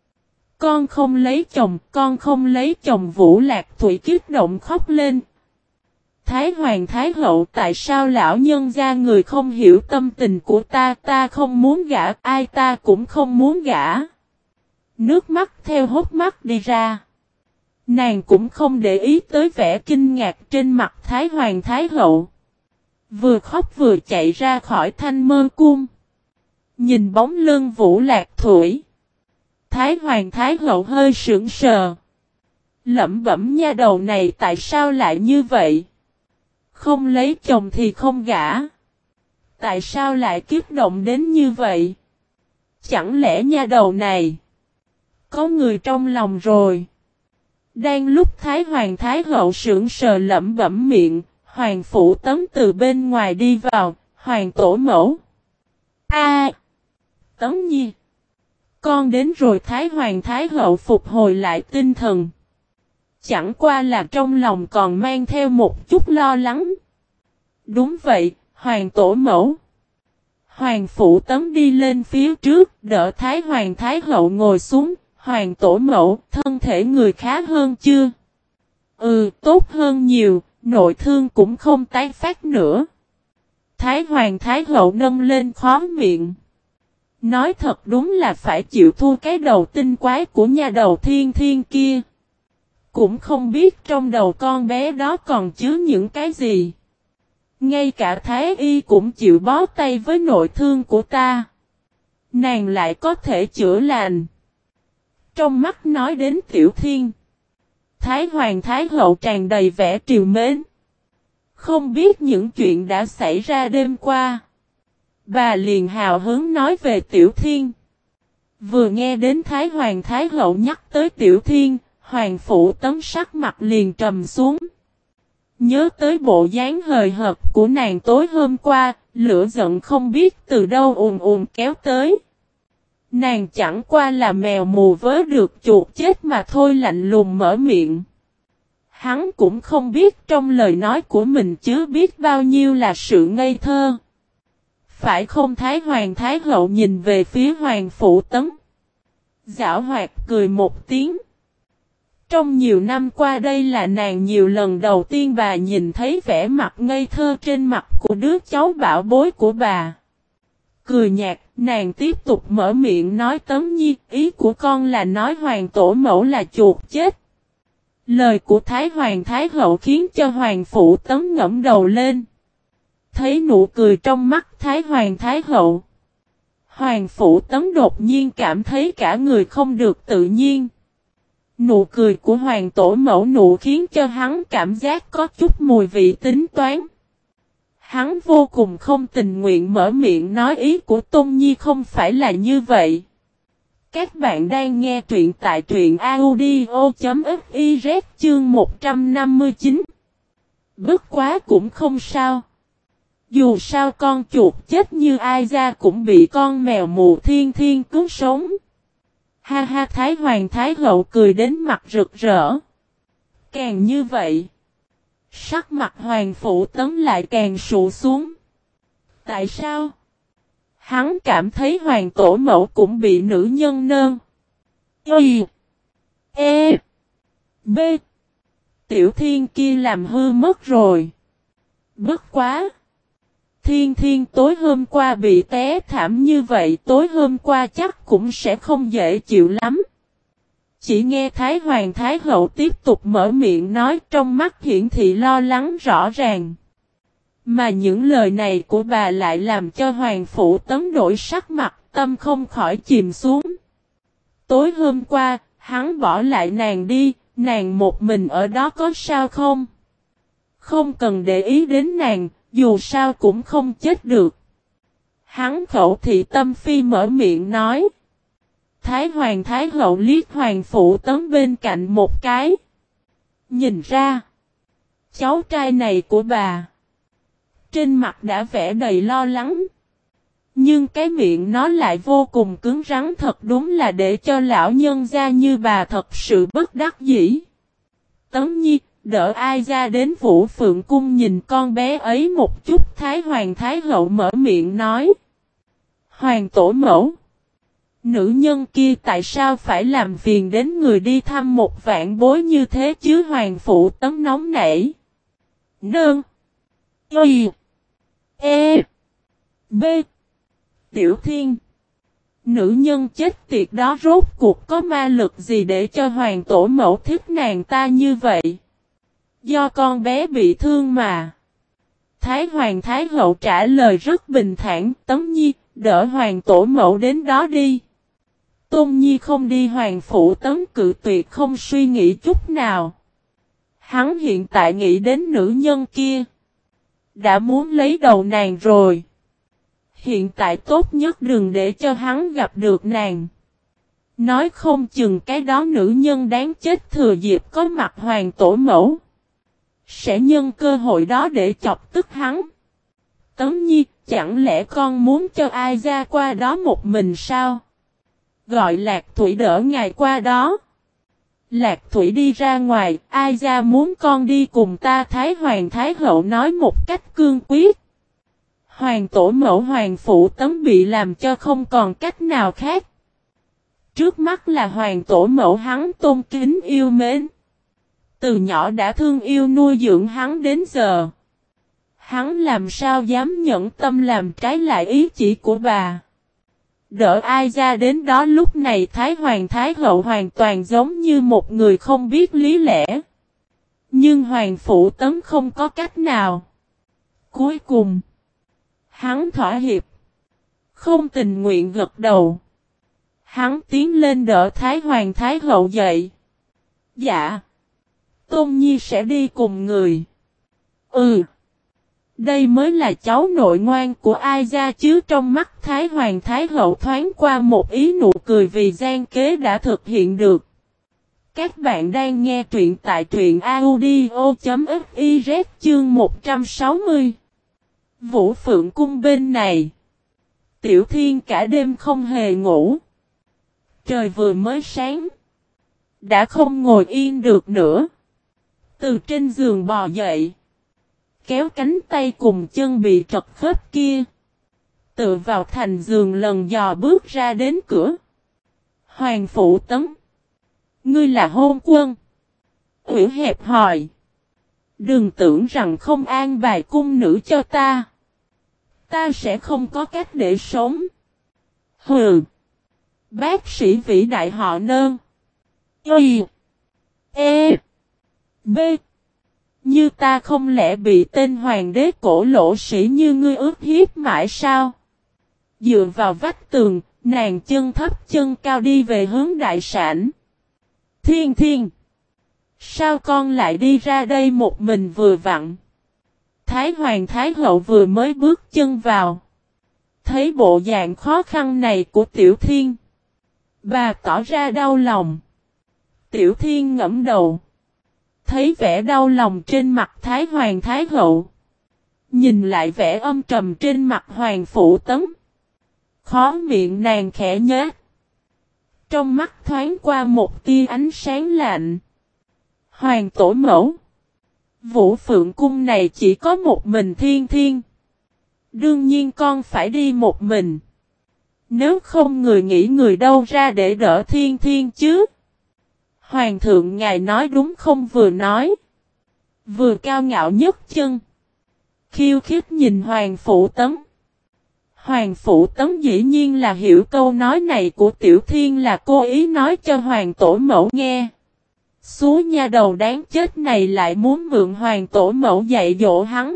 Con không lấy chồng, con không lấy chồng. Vũ Lạc Thủy kích động khóc lên. Thái Hoàng Thái Hậu, tại sao lão nhân gia người không hiểu tâm tình của ta, ta không muốn gả, ai ta cũng không muốn gả. Nước mắt theo hốc mắt đi ra. Nàng cũng không để ý tới vẻ kinh ngạc trên mặt Thái Hoàng Thái Hậu. Vừa khóc vừa chạy ra khỏi Thanh Mơ Cung. Nhìn bóng lưng Vũ Lạc Thủy. Thái Hoàng Thái Hậu hơi sững sờ. Lẩm bẩm, nha đầu này tại sao lại như vậy? Không lấy chồng thì không gả. Tại sao lại kiếp động đến như vậy? Chẳng lẽ nha đầu này có người trong lòng rồi? Đang lúc Thái Hoàng Thái Hậu sững sờ lẩm bẩm miệng, Hoàng Phủ Tấn từ bên ngoài đi vào. Hoàng tổ mẫu. A, à, Tấn Nhi, con đến rồi. Thái Hoàng Thái Hậu phục hồi lại tinh thần. Chẳng qua là trong lòng còn mang theo một chút lo lắng. Đúng vậy, Hoàng tổ mẫu. Hoàng Phủ Tấn đi lên phía trước, đỡ Thái Hoàng Thái Hậu ngồi xuống. Hoàng tổ mẫu, thân thể người khá hơn chưa? Ừ, tốt hơn nhiều, nội thương cũng không tái phát nữa. Thái Hoàng Thái Hậu nâng lên khóe miệng. Nói thật, đúng là phải chịu thua cái đầu tinh quái của nhà đầu Thiên Thiên kia. Cũng không biết trong đầu con bé đó còn chứa những cái gì. Ngay cả Thái Y cũng chịu bó tay với nội thương của ta. Nàng lại có thể chữa lành. Trong mắt nói đến Tiểu Thiên, Thái Hoàng Thái Hậu tràn đầy vẻ trìu mến. Không biết những chuyện đã xảy ra đêm qua. Bà liền hào hứng nói về Tiểu Thiên. Vừa nghe đến Thái Hoàng Thái Hậu nhắc tới Tiểu Thiên, Hoàng Phủ Tấn sắc mặt liền trầm xuống. Nhớ tới bộ dáng hời hợt của nàng tối hôm qua, lửa giận không biết từ đâu ùn ùn kéo tới. Nàng chẳng qua là mèo mù vớ được chuột chết mà thôi, lạnh lùng mở miệng. Hắn cũng không biết trong lời nói của mình chứa biết bao nhiêu là sự ngây thơ. Phải không? Thái Hoàng Thái Hậu nhìn về phía Hoàng Phủ Tấn. Giảo hoạt cười một tiếng. Trong nhiều năm qua đây là nàng nhiều lần đầu tiên bà nhìn thấy vẻ mặt ngây thơ trên mặt của đứa cháu bảo bối của bà. Cười nhạt, nàng tiếp tục mở miệng nói, Tấn Nhi, ý của con là nói Hoàng tổ mẫu là chuột chết. Lời của Thái Hoàng Thái Hậu khiến cho Hoàng Phủ Tấn ngẫm đầu lên. Thấy nụ cười trong mắt Thái Hoàng Thái Hậu, Hoàng Phủ Tấn đột nhiên cảm thấy cả người không được tự nhiên. Nụ cười của Hoàng tổ mẫu nụ khiến cho hắn cảm giác có chút mùi vị tính toán. Hắn vô cùng không tình nguyện mở miệng nói, ý của Tôn Nhi không phải là như vậy. Các bạn đang nghe truyện tại truyện audio chấm fiz chương một trăm năm mươi chín. Bất quá cũng không sao. Dù sao con chuột chết như ai ra cũng bị con mèo mù Thiên Thiên cứu sống. Ha ha, Thái Hoàng Thái Hậu cười đến mặt rực rỡ. Càng như vậy, sắc mặt Hoàng Phủ Tấn lại càng sụ xuống. Tại sao? Hắn cảm thấy Hoàng tổ mẫu cũng bị nữ nhân nơn. Y. E. B. Tiểu Thiên kia làm hư mất rồi. Bất quá. Thiên Thiên tối hôm qua bị té thảm như vậy, tối hôm qua chắc cũng sẽ không dễ chịu lắm. Chỉ nghe Thái Hoàng Thái Hậu tiếp tục mở miệng nói, trong mắt hiển thị lo lắng rõ ràng. Mà những lời này của bà lại làm cho Hoàng Phủ Tấn đổi sắc mặt, tâm không khỏi chìm xuống. Tối hôm qua, hắn bỏ lại nàng đi, nàng một mình ở đó có sao không? Không cần để ý đến nàng, dù sao cũng không chết được. Hắn khẩu thị tâm phi mở miệng nói. Thái Hoàng Thái Hậu liếc Hoàng Phụ Tấn bên cạnh một cái. Nhìn ra. Cháu trai này của bà. Trên mặt đã vẽ đầy lo lắng. Nhưng cái miệng nó lại vô cùng cứng rắn, thật đúng là để cho lão nhân gia như bà thật sự bất đắc dĩ. Tấn Nhi, đỡ ai ra đến Vũ Phượng Cung nhìn con bé ấy một chút. Thái Hoàng Thái Hậu mở miệng nói. Hoàng tổ mẫu. Nữ nhân kia tại sao phải làm phiền đến người đi thăm một vạn bối như thế chứ? Hoàng Phụ Tấn nóng nảy. Nương. Y. E. B. Tiểu Thiên. Nữ nhân chết tiệt đó rốt cuộc có ma lực gì để cho hoàng tổ mẫu thích nàng ta như vậy? Do con bé bị thương mà. Thái Hoàng Thái Hậu trả lời rất bình thản. Tấn Nhi, đỡ hoàng tổ mẫu đến đó đi. Tôn Nhi không đi. Hoàng Phụ Tấn cự tuyệt không suy nghĩ chút nào. Hắn hiện tại nghĩ đến nữ nhân kia. Đã muốn lấy đầu nàng rồi. Hiện tại tốt nhất đừng để cho hắn gặp được nàng. Nói không chừng cái đó nữ nhân đáng chết thừa dịp có mặt hoàng tổ mẫu. Sẽ nhân cơ hội đó để chọc tức hắn. Tấn Nhi, chẳng lẽ con muốn cho ai ra qua đó một mình sao? Gọi Lạc Thủy đỡ ngài qua đó. Lạc Thủy đi ra ngoài, ai ra muốn con đi cùng ta? Thái Hoàng Thái Hậu nói một cách cương quyết. Hoàng tổ mẫu Hoàng Phụ Tấn bị làm cho không còn cách nào khác. Trước mắt là hoàng tổ mẫu hắn tôn kính yêu mến. Từ nhỏ đã thương yêu nuôi dưỡng hắn đến giờ. Hắn làm sao dám nhẫn tâm làm trái lại ý chỉ của bà. Đỡ ai ra đến đó? Lúc này Thái Hoàng Thái Hậu hoàn toàn giống như một người không biết lý lẽ. Nhưng Hoàng Phụ Tấn không có cách nào. Cuối cùng, hắn thỏa hiệp. Không tình nguyện gật đầu. Hắn tiến lên đỡ Thái Hoàng Thái Hậu dậy. Dạ. Tôn Nhi sẽ đi cùng người. Ừ. Đây mới là cháu nội ngoan của ai ra chứ? Trong mắt Thái Hoàng Thái Hậu thoáng qua một ý nụ cười vì gian kế đã thực hiện được. Các bạn đang nghe truyện tại truyện audio.fiz chương một trăm sáu mươi. Vũ Phượng Cung bên này. Tiểu Thiên cả đêm không hề ngủ. Trời vừa mới sáng. Đã không ngồi yên được nữa. Từ trên giường bò dậy. Kéo cánh tay cùng chân bị trật khớp kia. Tựa vào thành giường lần dò bước ra đến cửa. Hoàng Phụ Tấn. Ngươi là hôn quân. Ủy hẹp hỏi. Đừng tưởng rằng không an bài cung nữ cho ta. Ta sẽ không có cách để sống. Hừ. Bác sĩ vĩ đại họ Nơn. Y. E. B. Như ta không lẽ bị tên hoàng đế cổ lỗ sĩ như ngươi ước hiếp mãi sao? Dựa vào vách tường, nàng chân thấp chân cao đi về hướng đại sảnh. Thiên Thiên. Sao con lại đi ra đây một mình vừa vặn? Thái Hoàng Thái Hậu vừa mới bước chân vào. Thấy bộ dạng khó khăn này của Tiểu Thiên. Bà tỏ ra đau lòng. Tiểu Thiên ngẫm đầu. Thấy vẻ đau lòng trên mặt Thái Hoàng Thái Hậu. Nhìn lại vẻ âm trầm trên mặt Hoàng Phụ Tấn. Khó miệng nàng khẽ nhếch. Trong mắt thoáng qua một tia ánh sáng lạnh. Hoàng tổ mẫu. Vũ Phượng Cung này chỉ có một mình Thiên Thiên. Đương nhiên con phải đi một mình. Nếu không người nghĩ người đâu ra để đỡ Thiên Thiên chứ? Hoàng thượng ngài nói đúng không? Vừa nói. Vừa cao ngạo nhấc chân. Khiêu khích nhìn Hoàng Phụ Tấn. Hoàng Phụ Tấn dĩ nhiên là hiểu câu nói này của Tiểu Thiên là cố ý nói cho Hoàng Tổ Mẫu nghe. Xú nha đầu đáng chết này lại muốn mượn Hoàng Tổ Mẫu dạy dỗ hắn.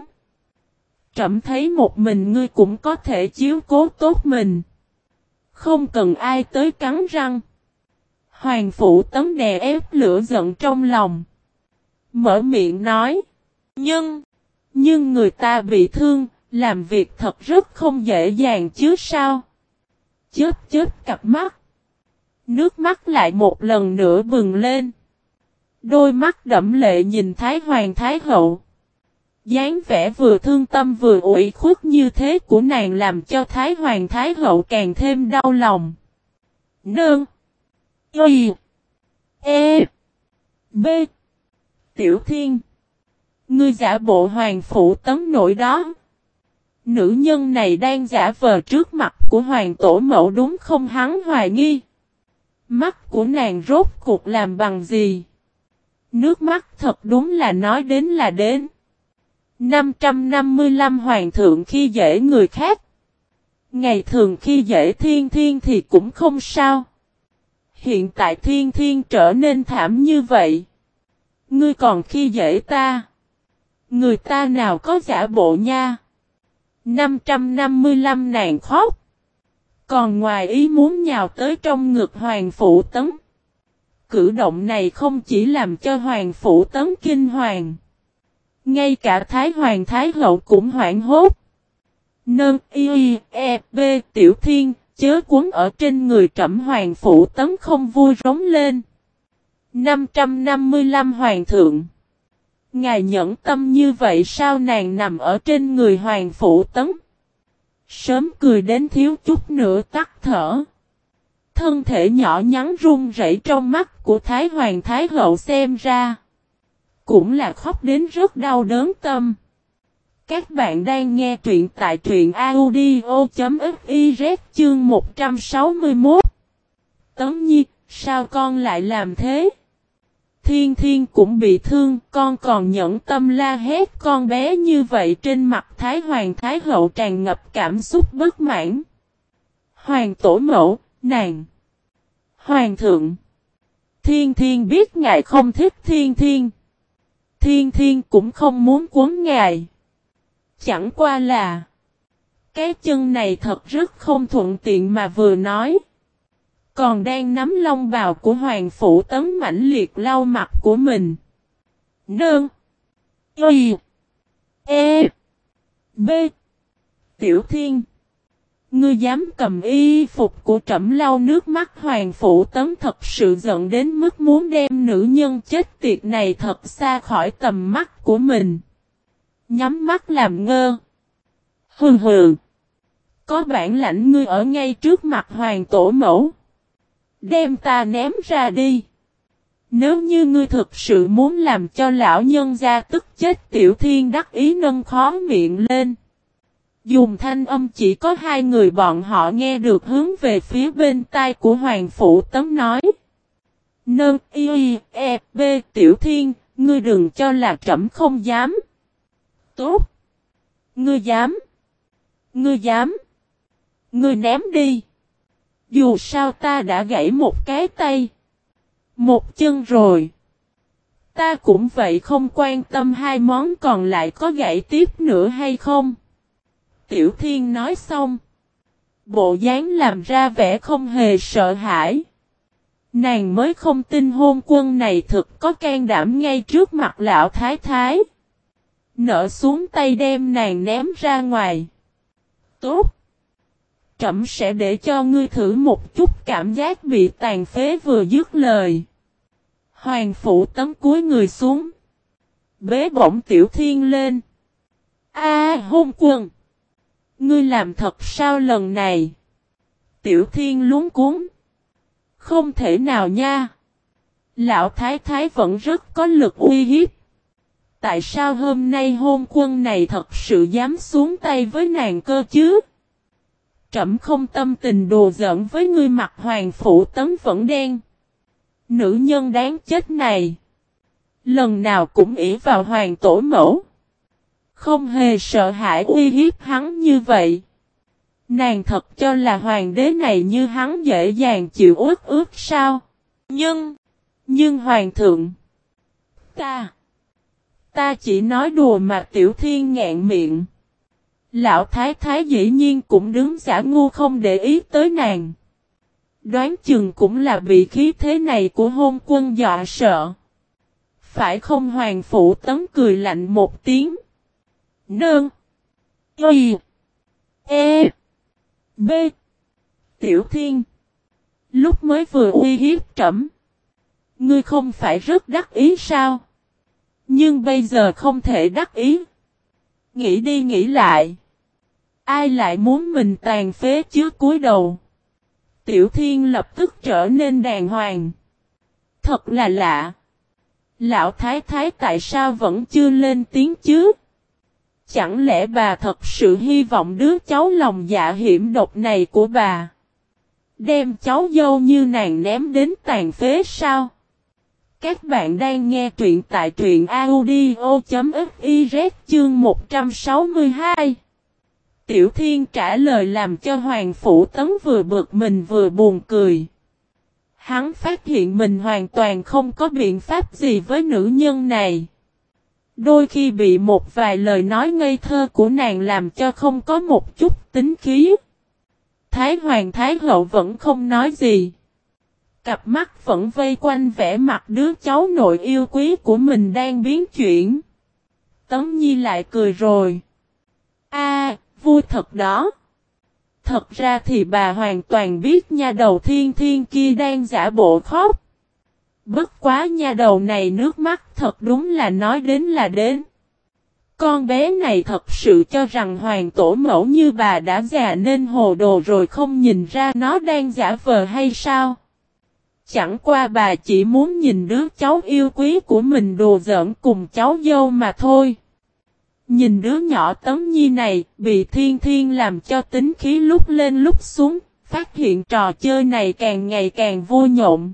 Trẫm thấy một mình ngươi cũng có thể chiếu cố tốt mình. Không cần ai tới cắn răng. Hoàng Phụ Tấn đè ép lửa giận trong lòng. Mở miệng nói. Nhưng, nhưng người ta bị thương, Làm việc thật rất không dễ dàng chứ sao? Chớp chớp cặp mắt. Nước mắt lại một lần nữa bừng lên. Đôi mắt đẫm lệ nhìn Thái Hoàng Thái Hậu. dáng vẻ vừa thương tâm vừa ủy khuất như thế của nàng làm cho Thái Hoàng Thái Hậu càng thêm đau lòng. Nương. Y. E. B. Tiểu Thiên. Ngươi giả bộ Hoàng Phụ Tấn nổi đó. Nữ nhân này đang giả vờ trước mặt của Hoàng Tổ Mẫu đúng không, hắn hoài nghi. Mắt của nàng rốt cuộc làm bằng gì? Nước mắt thật đúng là nói đến là đến. năm trăm năm mươi lăm Hoàng thượng khi dễ người khác. Ngày thường khi dễ Thiên Thiên thì cũng không sao. Hiện tại Thiên Thiên trở nên thảm như vậy. Ngươi còn khi dễ ta. Người ta nào có giả bộ nha. năm trăm năm mươi lăm nàng khóc. Còn ngoài ý muốn nhào tới trong ngực Hoàng Phụ Tấn. Cử động này không chỉ làm cho Hoàng Phụ Tấn kinh hoàng. Ngay cả Thái Hoàng Thái Hậu cũng hoảng hốt. Nâng y e b Tiểu Thiên chớ cuốn ở trên người trẫm. Hoàng Phụ Tấn không vui rống lên. năm trăm năm mươi lăm Hoàng thượng. Ngài nhẫn tâm như vậy sao? Nàng nằm ở trên người Hoàng Phụ Tấn. Sớm cười đến thiếu chút nữa tắt thở. Thân thể nhỏ nhắn run rẩy trong mắt của Thái Hoàng Thái Hậu xem ra. Cũng là khóc đến rất đau đớn tâm. Các bạn đang nghe truyện tại truyện audio.fiz chương một trăm sáu mươi mốt. Tấn Nhi, sao con lại làm thế? Thiên Thiên cũng bị thương, con còn nhẫn tâm la hét con bé như vậy. Trên mặt Thái Hoàng Thái Hậu tràn ngập cảm xúc bất mãn. Hoàng Tổ Mẫu, nàng. Hoàng thượng. Thiên Thiên biết ngài không thích Thiên Thiên. Thiên Thiên cũng không muốn quấn ngài. Chẳng qua là cái chân này thật rất không thuận tiện mà vừa nói. Còn đang nắm lông bào của Hoàng Phụ Tấn mãnh liệt lau mặt của mình. Nương. Y. E. B. Tiểu Thiên. Ngươi dám cầm y phục của trẫm lau nước mắt? Hoàng Phụ Tấn thật sự giận đến mức muốn đem nữ nhân chết tiệt này thật xa khỏi tầm mắt của mình. Nhắm mắt làm ngơ. Hừ hừ. Có bản lãnh ngươi ở ngay trước mặt Hoàng Tổ Mẫu. Đem ta ném ra đi. Nếu như ngươi thực sự muốn làm cho lão nhân gia tức chết. Tiểu Thiên đắc ý nâng khó miệng lên. Dùng thanh âm chỉ có hai người bọn họ nghe được hướng về phía bên tai của Hoàng Phụ Tấn nói. Nâng y e b Tiểu Thiên, ngươi đừng cho là trẫm không dám. Tốt. Ngươi dám. Ngươi dám. Ngươi ném đi. Dù sao ta đã gãy một cái tay. Một chân rồi. Ta cũng vậy, không quan tâm hai món còn lại có gãy tiếp nữa hay không. Tiểu Thiên nói xong. Bộ dáng làm ra vẻ không hề sợ hãi. Nàng mới không tin hôn quân này thực có can đảm ngay trước mặt lão thái thái. Nở xuống tay đem nàng ném ra ngoài. Tốt. Trẫm sẽ để cho ngươi thử một chút cảm giác bị tàn phế. Vừa dứt lời. Hoàng Phụ Tấn cúi người xuống. Bế bổng Tiểu Thiên lên. A hôn quân. Ngươi làm thật sao lần này? Tiểu Thiên luống cuống. Không thể nào nha. Lão thái thái vẫn rất có lực uy hiếp. Tại sao hôm nay hôn quân này thật sự dám xuống tay với nàng cơ chứ? Trẫm không tâm tình đùa giỡn với ngươi. Mặt Hoàng Phụ Tấn vẫn đen. Nữ nhân đáng chết này. Lần nào cũng ỷ vào Hoàng Tổ Mẫu. Không hề sợ hãi uy hiếp hắn như vậy. Nàng thật cho là hoàng đế này như hắn dễ dàng chịu uất ước sao? Nhưng, nhưng hoàng thượng. Ta, ta chỉ nói đùa mà. Tiểu Thiên nghẹn miệng. Lão thái thái dĩ nhiên cũng đứng giả ngu không để ý tới nàng. Đoán chừng cũng là bị khí thế này của hôn quân dọa sợ. Phải không? Hoàng Phụ Tấn cười lạnh một tiếng. Nương. Y. E. B. Tiểu Thiên. Lúc mới vừa uy hiếp trẫm, ngươi không phải rất đắc ý sao? Nhưng bây giờ không thể đắc ý. Nghĩ đi nghĩ lại. Ai lại muốn mình tàn phế chứ cúi đầu. Tiểu Thiên lập tức trở nên đàng hoàng. Thật là lạ. Lão Thái Thái tại sao vẫn chưa lên tiếng chứ? Chẳng lẽ bà thật sự hy vọng đứa cháu lòng dạ hiểm độc này của bà đem cháu dâu như nàng ném đến tàn phế sao? Các bạn đang nghe truyện tại truyện audio.fiz chương một trăm sáu mươi hai. Tiểu Thiên trả lời làm cho Hoàng Phủ Tấn vừa bực mình vừa buồn cười. Hắn phát hiện mình hoàn toàn không có biện pháp gì với nữ nhân này. Đôi khi bị một vài lời nói ngây thơ của nàng làm cho không có một chút tính khí. Thái Hoàng Thái Hậu vẫn không nói gì. Cặp mắt vẫn vây quanh vẻ mặt đứa cháu nội yêu quý của mình đang biến chuyển. Tấn Nhi lại cười rồi. A, vui thật đó. Thật ra thì bà hoàn toàn biết nha đầu Thiên Thiên kia đang giả bộ khóc. Bất quá nha đầu này nước mắt thật đúng là nói đến là đến. Con bé này thật sự cho rằng hoàng tổ mẫu như bà đã già nên hồ đồ rồi không nhìn ra nó đang giả vờ hay sao? Chẳng qua bà chỉ muốn nhìn đứa cháu yêu quý của mình đùa giỡn cùng cháu dâu mà thôi. Nhìn đứa nhỏ Tấn Nhi này bị Thiên Thiên làm cho tính khí lúc lên lúc xuống, phát hiện trò chơi này càng ngày càng vui nhộn.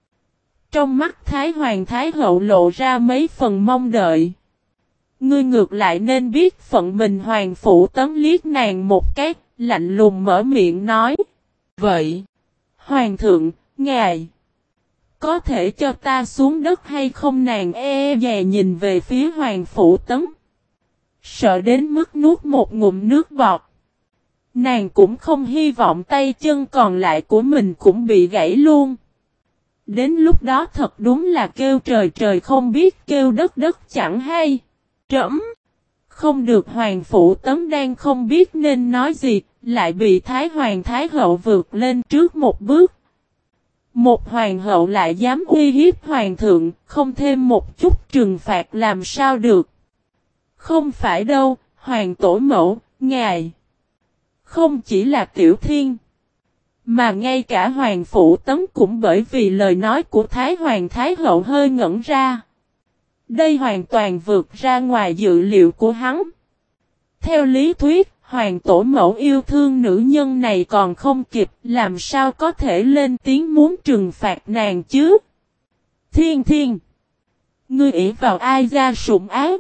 Trong mắt Thái Hoàng Thái Hậu lộ ra mấy phần mong đợi. Ngươi ngược lại nên biết phận mình. Hoàng Phủ Tấn liếc nàng một cái, lạnh lùng mở miệng nói. Vậy, Hoàng thượng, ngài có thể cho ta xuống đất hay không? Nàng e e dè nhìn về phía Hoàng Phủ Tấn. Sợ đến mức nuốt một ngụm nước bọt. Nàng cũng không hy vọng tay chân còn lại của mình cũng bị gãy luôn. Đến lúc đó thật đúng là kêu trời trời không biết kêu đất đất chẳng hay. Trẫm không được. Hoàng Phủ Tấn đang không biết nên nói gì, lại bị Thái Hoàng Thái Hậu vượt lên trước một bước. Một hoàng hậu lại dám uy hiếp hoàng thượng, không thêm một chút trừng phạt làm sao được. Không phải đâu, hoàng tổ mẫu, ngài. Không chỉ là Tiểu Thiên, mà ngay cả Hoàng Phủ Tấn cũng bởi vì lời nói của Thái Hoàng Thái Hậu hơi ngẩn ra. Đây hoàn toàn vượt ra ngoài dự liệu của hắn. Theo lý thuyết, Hoàng tổ mẫu yêu thương nữ nhân này còn không kịp, làm sao có thể lên tiếng muốn trừng phạt nàng chứ? Thiên Thiên, ngươi ỷ vào ai ra sủng ác?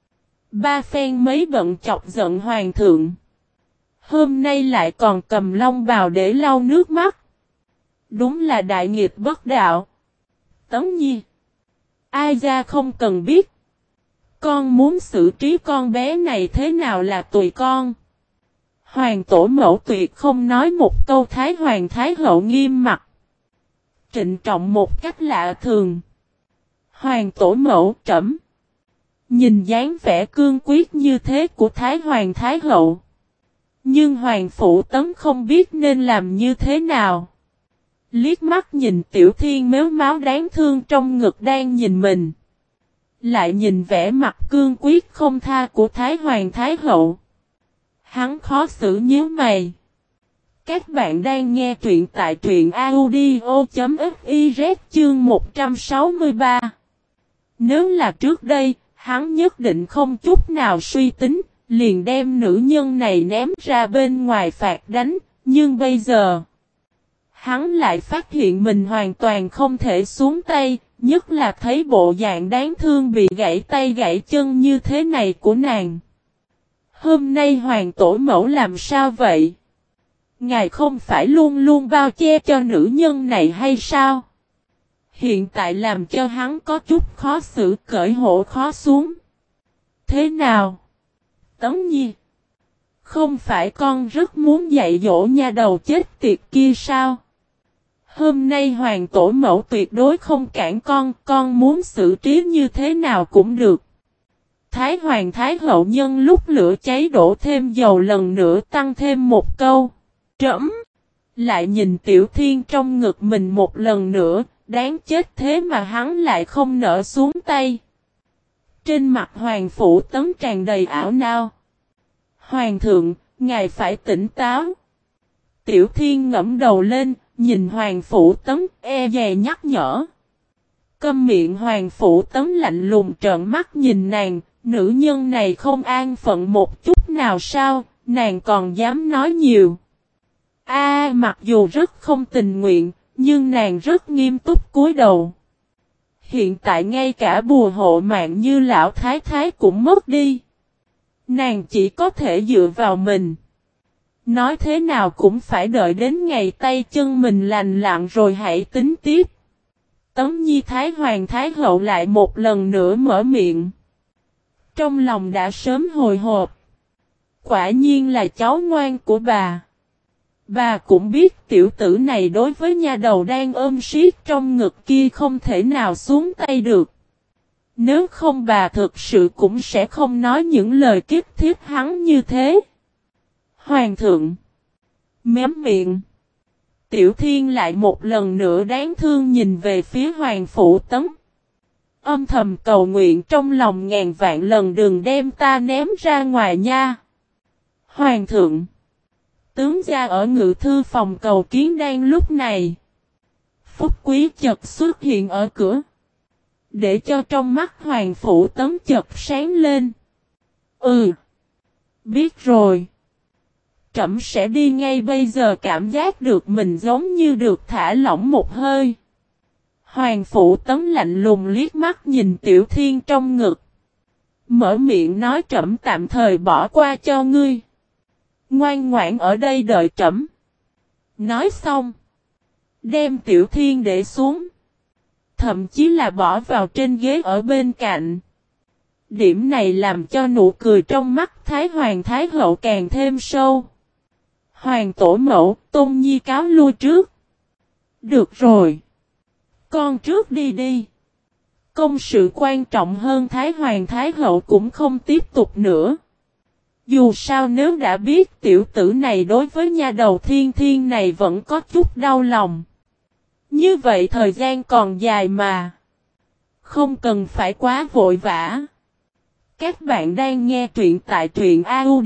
Ba phen mấy bận chọc giận hoàng thượng. Hôm nay lại còn cầm long bào để lau nước mắt. Đúng là đại nghịch bất đạo. Tấn Nhi, ai ra không cần biết. Con muốn xử trí con bé này thế nào là tùy con. Hoàng tổ mẫu tuyệt không nói một câu. Thái Hoàng Thái Hậu nghiêm mặt, trịnh trọng một cách lạ thường. Hoàng tổ mẫu, trẫm. Nhìn dáng vẻ cương quyết như thế của Thái Hoàng Thái Hậu, nhưng Hoàng Phủ Tấn không biết nên làm như thế nào. Liếc mắt nhìn Tiểu Thiên mếu máu đáng thương trong ngực đang nhìn mình, lại nhìn vẻ mặt cương quyết không tha của Thái Hoàng Thái Hậu. Hắn khó xử nhíu mày. Các bạn đang nghe truyện tại truyện audio.fiz chương một trăm sáu mươi ba. Nếu là trước đây, hắn nhất định không chút nào suy tính, liền đem nữ nhân này ném ra bên ngoài phạt đánh, nhưng bây giờ hắn lại phát hiện mình hoàn toàn không thể xuống tay, nhất là thấy bộ dạng đáng thương bị gãy tay gãy chân như thế này của nàng. Hôm nay hoàng tổ mẫu làm sao vậy? Ngài không phải luôn luôn bao che cho nữ nhân này hay sao? Hiện tại làm cho hắn có chút khó xử, cởi hộ khó xuống. Thế nào? Tấn Nhi, không phải con rất muốn dạy dỗ nha đầu chết tiệt kia sao? Hôm nay hoàng tổ mẫu tuyệt đối không cản con, con muốn xử trí như thế nào cũng được. Thái Hoàng Thái Hậu nhân lúc lửa cháy đổ thêm dầu lần nữa tăng thêm một câu. Trẫm lại nhìn Tiểu Thiên trong ngực mình một lần nữa, đáng chết thế mà hắn lại không nỡ xuống tay. Trên mặt Hoàng Phủ Tấn tràn đầy ảo não. Hoàng thượng, ngài phải tỉnh táo. Tiểu Thiên ngẫm đầu lên, nhìn Hoàng Phủ Tấn e dè nhắc nhở. Câm miệng. Hoàng Phủ Tấn lạnh lùng trợn mắt nhìn nàng, nữ nhân này không an phận một chút nào sao, nàng còn dám nói nhiều. A, mặc dù rất không tình nguyện, nhưng nàng rất nghiêm túc cúi đầu. Hiện tại ngay cả bùa hộ mạng như lão thái thái cũng mất đi. Nàng chỉ có thể dựa vào mình. Nói thế nào cũng phải đợi đến ngày tay chân mình lành lặn rồi hãy tính tiếp. Tấm Nhi Thái Hoàng Thái Hậu lại một lần nữa mở miệng. Trong lòng đã sớm hồi hộp. Quả nhiên là cháu ngoan của bà. Bà cũng biết tiểu tử này đối với nha đầu đang ôm siết trong ngực kia không thể nào xuống tay được. Nếu không bà thực sự cũng sẽ không nói những lời kiếp thiết hắn như thế. Hoàng thượng. Mém miệng. Tiểu Thiên lại một lần nữa đáng thương nhìn về phía Hoàng Phủ Tấn. Âm thầm cầu nguyện trong lòng ngàn vạn lần đừng đem ta ném ra ngoài nha. Hoàng thượng. Tướng gia ở ngự thư phòng cầu kiến đang lúc này. Phúc Quý chợt xuất hiện ở cửa. Để cho trong mắt Hoàng Phủ Tấn chợt sáng lên. Ừ. Biết rồi. Trẫm sẽ đi ngay bây giờ. Cảm giác được mình giống như được thả lỏng một hơi. Hoàng Phủ Tấn lạnh lùng liếc mắt nhìn Tiểu Thiên trong ngực. Mở miệng nói trẫm tạm thời bỏ qua cho ngươi. Ngoan ngoãn ở đây đợi trẫm. Nói xong. Đem Tiểu Thiên để xuống. Thậm chí là bỏ vào trên ghế ở bên cạnh. Điểm này làm cho nụ cười trong mắt Thái Hoàng Thái Hậu càng thêm sâu. Hoàng tổ mẫu, Tôn Nhi cáo lui trước. Được rồi. Con trước đi đi. Công sự quan trọng hơn Thái Hoàng Thái Hậu cũng không tiếp tục nữa. Dù sao nếu đã biết tiểu tử này đối với nha đầu Thiên Thiên này vẫn có chút đau lòng. Như vậy thời gian còn dài mà. Không cần phải quá vội vã. Các bạn đang nghe truyện tại truyện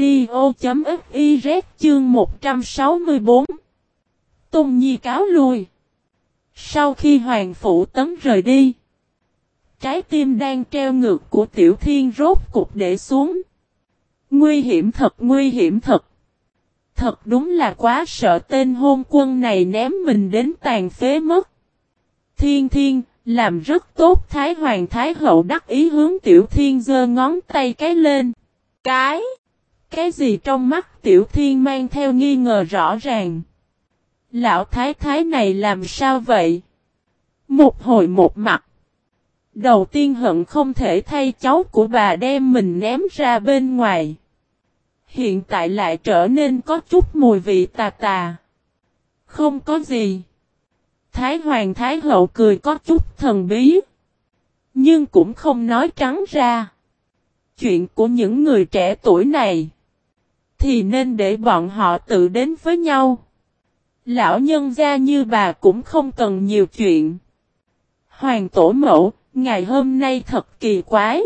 audio.fiz chương một trăm sáu mươi tư. Tôn Nhi cáo lui. Sau khi Hoàng Phủ Tấn rời đi. Trái tim đang treo ngược của Tiểu Thiên rốt cục để xuống. Nguy hiểm thật, nguy hiểm thật. Thật đúng là quá sợ tên hôn quân này ném mình đến tàn phế mất. Thiên Thiên, làm rất tốt. Thái Hoàng Thái Hậu đắc ý hướng Tiểu Thiên giơ ngón tay cái lên. Cái? Cái gì trong mắt Tiểu Thiên mang theo nghi ngờ rõ ràng. Lão Thái Thái này làm sao vậy? Một hồi một mặt. Đầu tiên hận không thể thay cháu của bà đem mình ném ra bên ngoài. Hiện tại lại trở nên có chút mùi vị tà tà. Không có gì. Thái Hoàng Thái Hậu cười có chút thần bí. Nhưng cũng không nói trắng ra. Chuyện của những người trẻ tuổi này. Thì nên để bọn họ tự đến với nhau. Lão nhân gia như bà cũng không cần nhiều chuyện. Hoàng tổ mẫu, ngày hôm nay thật kỳ quái.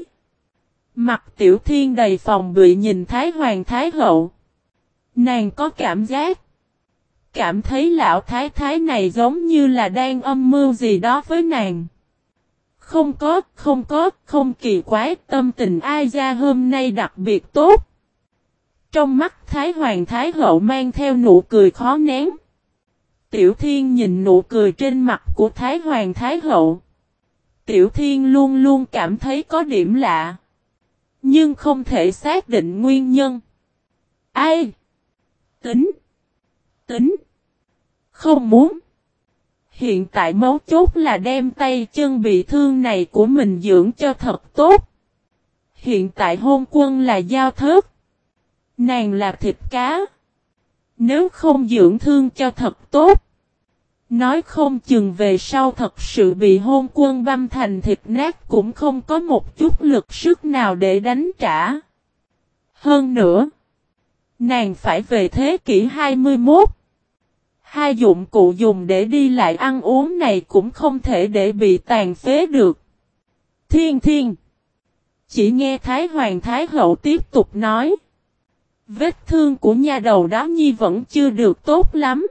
Mặt Tiểu Thiên đầy phòng bị nhìn Thái Hoàng Thái Hậu. Nàng có cảm giác. Cảm thấy lão thái thái này giống như là đang âm mưu gì đó với nàng. Không có, không có, không kỳ quái, tâm tình ai ra hôm nay đặc biệt tốt. Trong mắt Thái Hoàng Thái Hậu mang theo nụ cười khó nén. Tiểu Thiên nhìn nụ cười trên mặt của Thái Hoàng Thái Hậu. Tiểu Thiên luôn luôn cảm thấy có điểm lạ. Nhưng không thể xác định nguyên nhân. Ai? Tính. Tính. Không muốn. Hiện tại mấu chốt là đem tay chân bị thương này của mình dưỡng cho thật tốt. Hiện tại hôn quân là dao thớt. Nàng là thịt cá. Nếu không dưỡng thương cho thật tốt. Nói không chừng về sau thật sự bị hôn quân băm thành thịt nát cũng không có một chút lực sức nào để đánh trả. Hơn nữa, nàng phải về thế kỷ hai mươi mốt. Hai dụng cụ dùng để đi lại ăn uống này cũng không thể để bị tàn phế được. Thiên thiên. Chỉ nghe Thái Hoàng Thái Hậu tiếp tục nói. Vết thương của nha đầu đó nhi vẫn chưa được tốt lắm.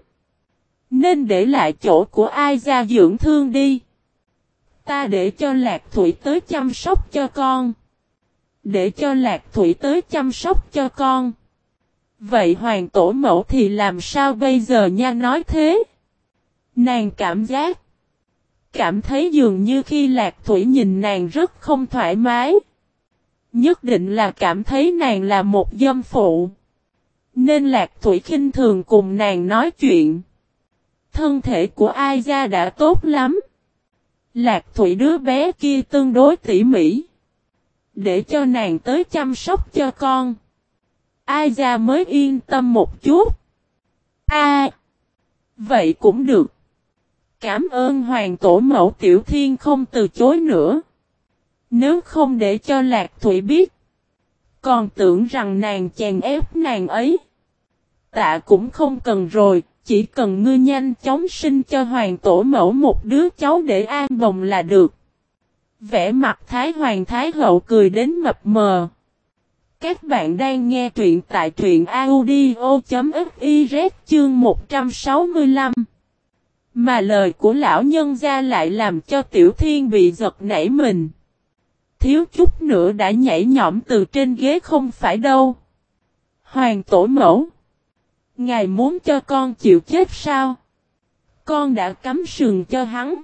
Nên để lại chỗ của ai ra dưỡng thương đi. Ta để cho Lạc Thủy tới chăm sóc cho con. Để cho Lạc Thủy tới chăm sóc cho con. Vậy hoàng tổ mẫu thì làm sao bây giờ nha nói thế? Nàng cảm giác. Cảm thấy dường như khi Lạc Thủy nhìn nàng rất không thoải mái. Nhất định là cảm thấy nàng là một dâm phụ. Nên Lạc Thủy khinh thường cùng nàng nói chuyện. Thân thể của ai ra đã tốt lắm. Lạc Thủy đứa bé kia tương đối tỉ mỉ. Để cho nàng tới chăm sóc cho con. Ai ra mới yên tâm một chút. A, à, vậy cũng được. Cảm ơn hoàng tổ mẫu Tiểu Thiên không từ chối nữa. Nếu không để cho Lạc Thủy biết. Còn tưởng rằng nàng chèn ép nàng ấy. Tạ cũng không cần rồi. Chỉ cần ngươi nhanh chóng sinh cho hoàng tổ mẫu một đứa cháu để an bồng là được. Vẻ mặt Thái Hoàng Thái Hậu cười đến mập mờ. Các bạn đang nghe truyện tại truyện audio.fiz chương một trăm sáu mươi lăm. Mà lời của lão nhân gia lại làm cho Tiểu Thiên bị giật nảy mình. Thiếu chút nữa đã nhảy nhõm từ trên ghế không phải đâu. Hoàng tổ mẫu. Ngài muốn cho con chịu chết sao? Con đã cắm sừng cho hắn.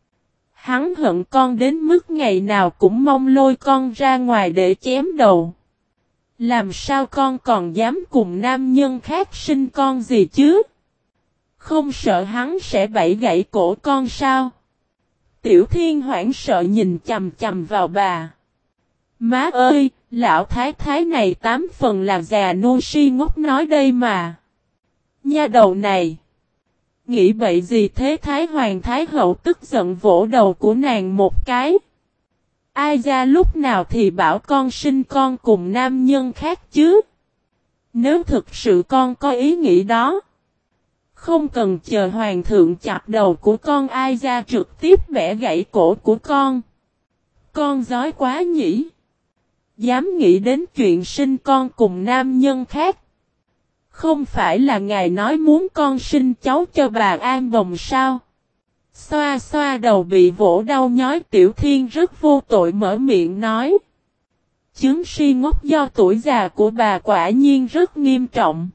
Hắn hận con đến mức ngày nào cũng mong lôi con ra ngoài để chém đầu. Làm sao con còn dám cùng nam nhân khác sinh con gì chứ? Không sợ hắn sẽ bẫy gãy cổ con sao? Tiểu Thiên hoảng sợ nhìn chầm chầm vào bà. Má ơi, lão thái thái này tám phần là già nô si ngốc nói đây mà. Nha đầu này. Nghĩ bậy gì thế? Thái Hoàng Thái Hậu tức giận vỗ đầu của nàng một cái. Ai ra lúc nào thì bảo con sinh con cùng nam nhân khác chứ? Nếu thực sự con có ý nghĩ đó. Không cần chờ hoàng thượng chặt đầu của con, ai ra trực tiếp bẻ gãy cổ của con. Con dối quá nhỉ? Dám nghĩ đến chuyện sinh con cùng nam nhân khác. Không phải là ngài nói muốn con sinh cháu cho bà an bồng sao? Xoa xoa đầu bị vỗ đau nhói, Tiểu Thiên rất vô tội mở miệng nói. Chứng si ngốc do tuổi già của bà quả nhiên rất nghiêm trọng.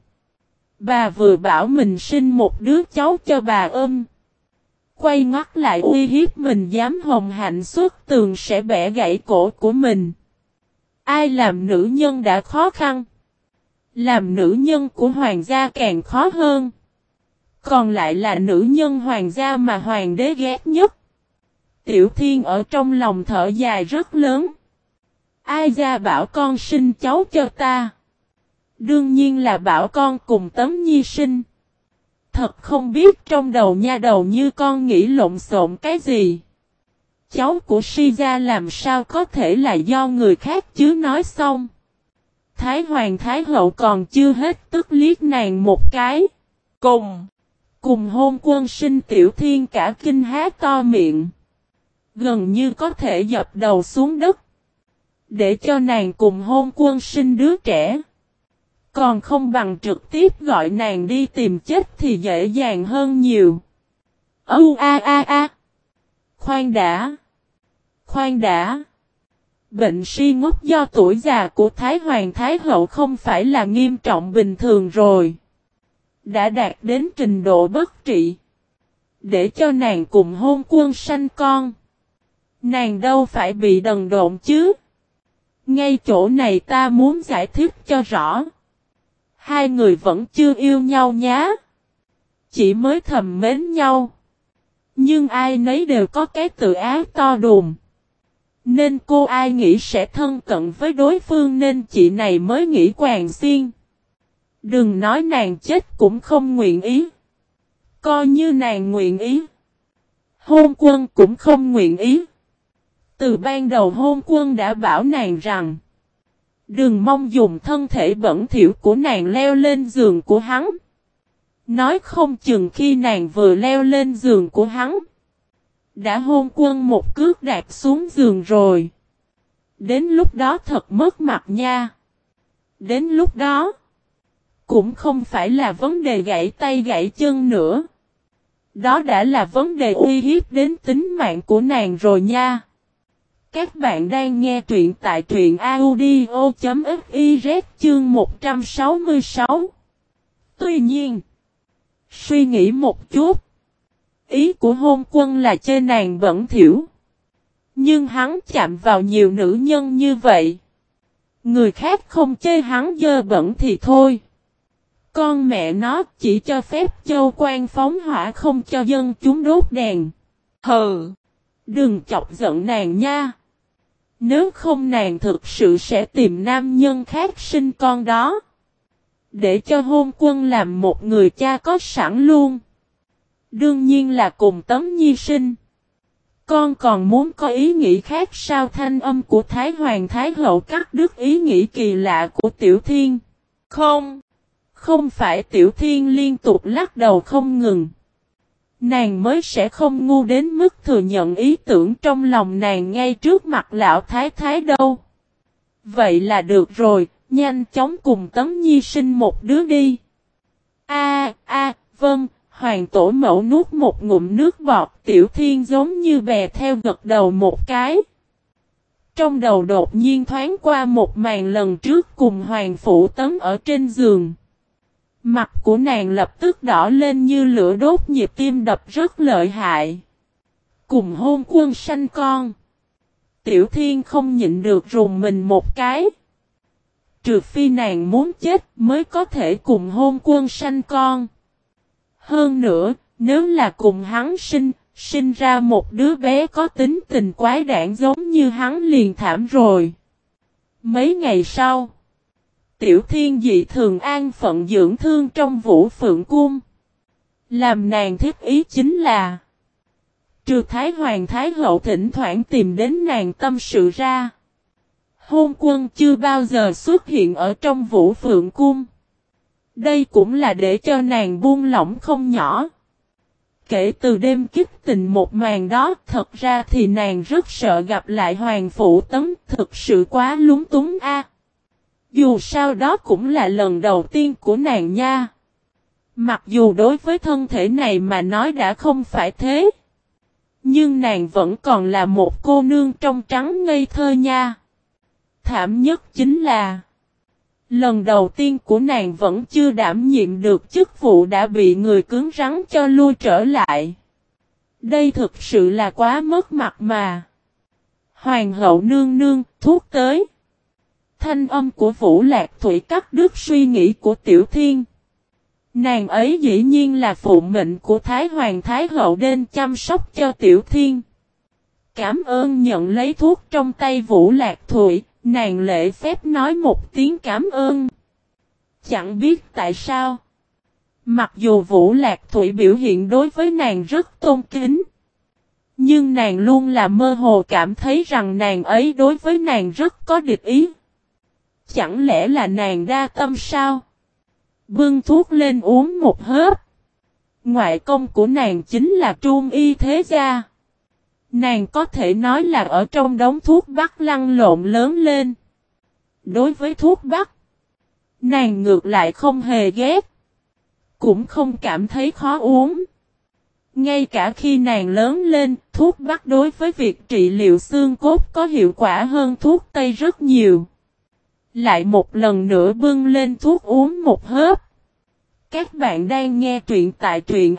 Bà vừa bảo mình sinh một đứa cháu cho bà ôm. Quay ngoắt lại uy hiếp mình dám hồng hạnh xuất tường sẽ bẻ gãy cổ của mình. Ai làm nữ nhân đã khó khăn. Làm nữ nhân của hoàng gia càng khó hơn. Còn lại là nữ nhân hoàng gia mà hoàng đế ghét nhất. Tiểu Thiên ở trong lòng thở dài rất lớn. Ai ra bảo con sinh cháu cho ta? Đương nhiên là bảo con cùng Tấm Nhi sinh. Thật không biết trong đầu nha đầu như con nghĩ lộn xộn cái gì. Cháu của Si gia làm sao có thể là do người khác chứ? Nói xong. Thái Hoàng Thái Hậu còn chưa hết tức liếc nàng một cái. Cùng. Cùng hôn quân sinh. Tiểu Thiên cả kinh há to miệng. Gần như có thể dập đầu xuống đất. Để cho nàng cùng hôn quân sinh đứa trẻ. Còn không bằng trực tiếp gọi nàng đi tìm chết thì dễ dàng hơn nhiều. Âu a a a. Khoan đã. Khoan đã. Bệnh si ngốc do tuổi già của Thái Hoàng Thái Hậu không phải là nghiêm trọng bình thường rồi. Đã đạt đến trình độ bất trị. Để cho nàng cùng hôn quân sanh con. Nàng đâu phải bị đần độn chứ. Ngay chỗ này ta muốn giải thích cho rõ. Hai người vẫn chưa yêu nhau nhá. Chỉ mới thầm mến nhau. Nhưng ai nấy đều có cái tự ái to đùng. Nên cô ai nghĩ sẽ thân cận với đối phương nên chị này mới nghĩ quàng xiên. Đừng nói nàng chết cũng không nguyện ý. Coi như nàng nguyện ý. Hôn Quân cũng không nguyện ý. Từ ban đầu Hôn Quân đã bảo nàng rằng đừng mong dùng thân thể bẩn thỉu của nàng leo lên giường của hắn. Nói không chừng khi nàng vừa leo lên giường của hắn, đã Hôn Quân một cước đạp xuống giường rồi. Đến lúc đó thật mất mặt nha. Đến lúc đó, cũng không phải là vấn đề gãy tay gãy chân nữa. Đó đã là vấn đề uy hiếp đến tính mạng của nàng rồi nha. Các bạn đang nghe truyện tại truyện audio.fiz chương một trăm sáu mươi sáu. Tuy nhiên, suy nghĩ một chút, ý của Hôn Quân là chê nàng bẩn thỉu. Nhưng hắn chạm vào nhiều nữ nhân như vậy. Người khác không chê hắn dơ bẩn thì thôi. Con mẹ nó chỉ cho phép châu quan phóng hỏa không cho dân chúng đốt đèn. Hừ, đừng chọc giận nàng nha. Nếu không nàng thực sự sẽ tìm nam nhân khác sinh con đó. Để cho Hôn Quân làm một người cha có sẵn luôn. Đương nhiên là cùng Tấm Nhi sinh. Con còn muốn có ý nghĩ khác sao? Thanh âm của Thái Hoàng Thái Hậu cắt đứt ý nghĩ kỳ lạ của Tiểu Thiên. Không, không phải. Tiểu Thiên liên tục lắc đầu không ngừng. Nàng mới sẽ không ngu đến mức thừa nhận ý tưởng trong lòng nàng ngay trước mặt lão thái thái đâu. Vậy là được rồi, nhanh chóng cùng Tấm Nhi sinh một đứa đi. A a, vâng. Hoàng tổ mẫu nuốt một ngụm nước bọt, Tiểu Thiên giống như bè theo gật đầu một cái. Trong đầu đột nhiên thoáng qua một màn lần trước cùng Hoàng Phụ Tấn ở trên giường. Mặt của nàng lập tức đỏ lên như lửa đốt, nhịp tim đập rất lợi hại. Cùng Hôn Quân sanh con. Tiểu Thiên không nhịn được rùng mình một cái. Trừ phi nàng muốn chết mới có thể cùng Hôn Quân sanh con. Hơn nữa, nếu là cùng hắn sinh, sinh ra một đứa bé có tính tình quái đản giống như hắn liền thảm rồi. Mấy ngày sau, Tiểu Thiên dị thường an phận dưỡng thương trong Vũ Phượng Cung. Làm nàng thiết ý chính là trừ Thái Hoàng Thái Hậu thỉnh thoảng tìm đến nàng tâm sự ra, Hôn Quân chưa bao giờ xuất hiện ở trong Vũ Phượng Cung. Đây cũng là để cho nàng buông lỏng không nhỏ. Kể từ đêm kích tình một màn đó, thật ra thì nàng rất sợ gặp lại Hoàng Phụ Tấn, thực sự quá lúng túng a. Dù sao đó cũng là lần đầu tiên của nàng nha. Mặc dù đối với thân thể này mà nói đã không phải thế, nhưng nàng vẫn còn là một cô nương trong trắng ngây thơ nha. Thảm nhất chính là lần đầu tiên của nàng vẫn chưa đảm nhiệm được chức vụ đã bị người cứng rắn cho lui trở lại. Đây thực sự là quá mất mặt mà. Hoàng hậu nương nương, thuốc tới. Thanh âm của Vũ Lạc Thủy cắt đứt suy nghĩ của Tiểu Thiên. Nàng ấy dĩ nhiên là phụ mệnh của Thái Hoàng Thái Hậu nên chăm sóc cho Tiểu Thiên. Cảm ơn nhận lấy thuốc trong tay Vũ Lạc Thủy. Nàng lễ phép nói một tiếng cảm ơn. Chẳng biết tại sao, mặc dù Vũ Lạc Thủy biểu hiện đối với nàng rất tôn kính, nhưng nàng luôn là mơ hồ cảm thấy rằng nàng ấy đối với nàng rất có địch ý. Chẳng lẽ là nàng đa tâm sao? Bưng thuốc lên uống một hớp. Ngoại công của nàng chính là Trung Y Thế Gia. Nàng có thể nói là ở trong đống thuốc bắc lăn lộn lớn lên. Đối với thuốc bắc, nàng ngược lại không hề ghét, cũng không cảm thấy khó uống. Ngay cả khi nàng lớn lên, thuốc bắc đối với việc trị liệu xương cốt có hiệu quả hơn thuốc tây rất nhiều. Lại một lần nữa bưng lên thuốc uống một hớp. Các bạn đang nghe truyện tại truyện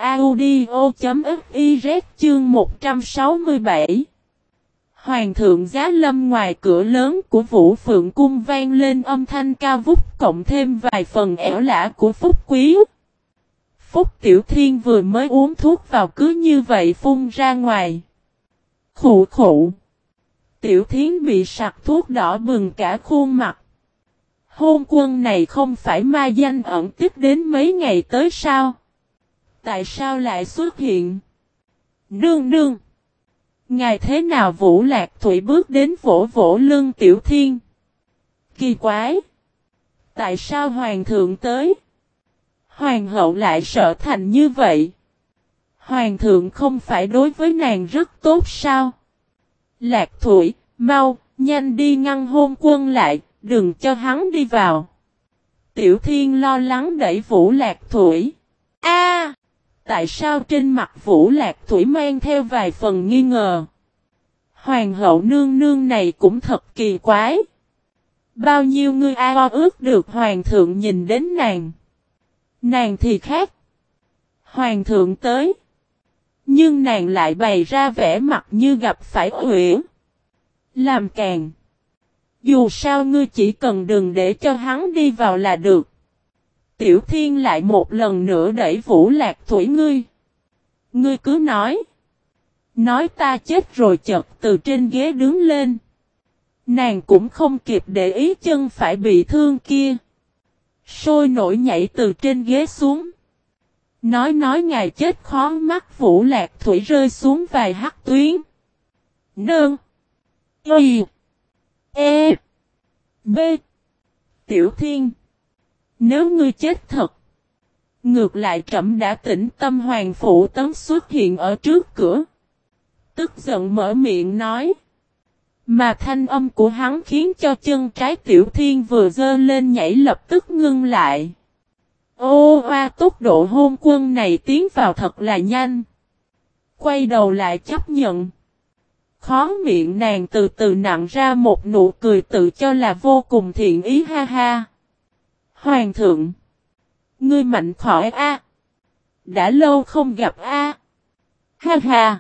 audio.fiz chương một trăm sáu mươi bảy. Hoàng thượng giá lâm. Ngoài cửa lớn của Vũ Phượng Cung vang lên âm thanh cao vút cộng thêm vài phần ẻo lả của Phúc Quý. Phúc Tiểu Thiên vừa mới uống thuốc vào cứ như vậy phun ra ngoài. Khụ khụ. Tiểu Thiên bị sặc thuốc đỏ bừng cả khuôn mặt. Hôn Quân này không phải ma danh ẩn tiếp đến mấy ngày tới sao? Tại sao lại xuất hiện? Nương nương! Ngài thế nào? Vũ Lạc Thủy bước đến vỗ vỗ lưng Tiểu Thiên. Kỳ quái! Tại sao hoàng thượng tới? Hoàng hậu lại sợ thành như vậy? Hoàng thượng không phải đối với nàng rất tốt sao? Lạc Thủy, mau, nhanh đi ngăn Hôn Quân lại, đừng cho hắn đi vào. Tiểu Thiên lo lắng đẩy Vũ Lạc Thủy. A! Tại sao trên mặt Vũ Lạc Thủy mang theo vài phần nghi ngờ? Hoàng hậu nương nương này cũng thật kỳ quái. Bao nhiêu người ao ước được hoàng thượng nhìn đến nàng. Nàng thì khác. Hoàng thượng tới. Nhưng nàng lại bày ra vẻ mặt như gặp phải uyển. Làm càng. Dù sao ngươi chỉ cần đừng để cho hắn đi vào là được. Tiểu Thiên lại một lần nữa đẩy Vũ Lạc Thủy ngươi. Ngươi cứ nói. Nói ta chết rồi chợt từ trên ghế đứng lên. Nàng cũng không kịp để ý chân phải bị thương kia. Sôi nổi nhảy từ trên ghế xuống. Nói nói ngài chết khó mắt Vũ Lạc Thủy rơi xuống vài hắc tuyến. Nương. Y. E. B. Tiểu Thiên. Nếu ngươi chết thật. Ngược lại trẫm đã tĩnh tâm hoàng phụ tấn xuất hiện ở trước cửa. Tức giận mở miệng nói. Mà thanh âm của hắn khiến cho chân trái Tiểu Thiên vừa dơ lên nhảy lập tức ngưng lại. Ô oa tốc độ Hôn Quân này tiến vào thật là nhanh. Quay đầu lại chấp nhận. Khó miệng nàng từ từ nặn ra một nụ cười tự cho là vô cùng thiện ý ha ha. Hoàng thượng. Ngươi mạnh khỏi a. Đã lâu không gặp a. Ha ha.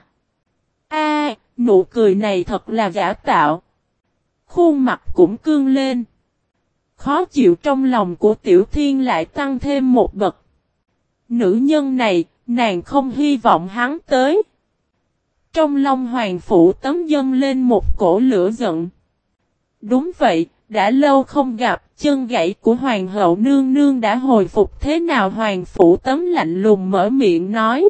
A, nụ cười này thật là giả tạo. Khuôn mặt cũng cương lên. Khó chịu trong lòng của Tiểu Thiên lại tăng thêm một bậc. Nữ nhân này, nàng không hy vọng hắn tới. Trong lòng hoàng phụ tấm dâng lên một cổ lửa giận. Đúng vậy, đã lâu không gặp, chân gãy của hoàng hậu nương nương đã hồi phục thế nào? Hoàng phụ tấm lạnh lùng mở miệng nói.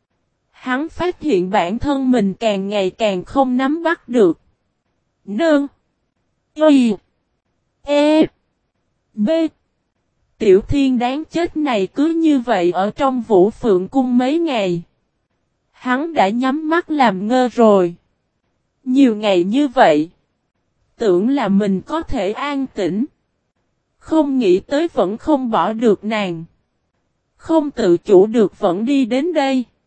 Hắn phát hiện bản thân mình càng ngày càng không nắm bắt được. Nương. Y. E. B. Tiểu Thiên đáng chết này cứ như vậy ở trong Vũ Phượng Cung mấy ngày. Hắn đã nhắm mắt làm ngơ rồi. Nhiều ngày như vậy. Tưởng là mình có thể an tĩnh. Không nghĩ tới vẫn không bỏ được nàng. Không tự chủ được vẫn đi đến đây.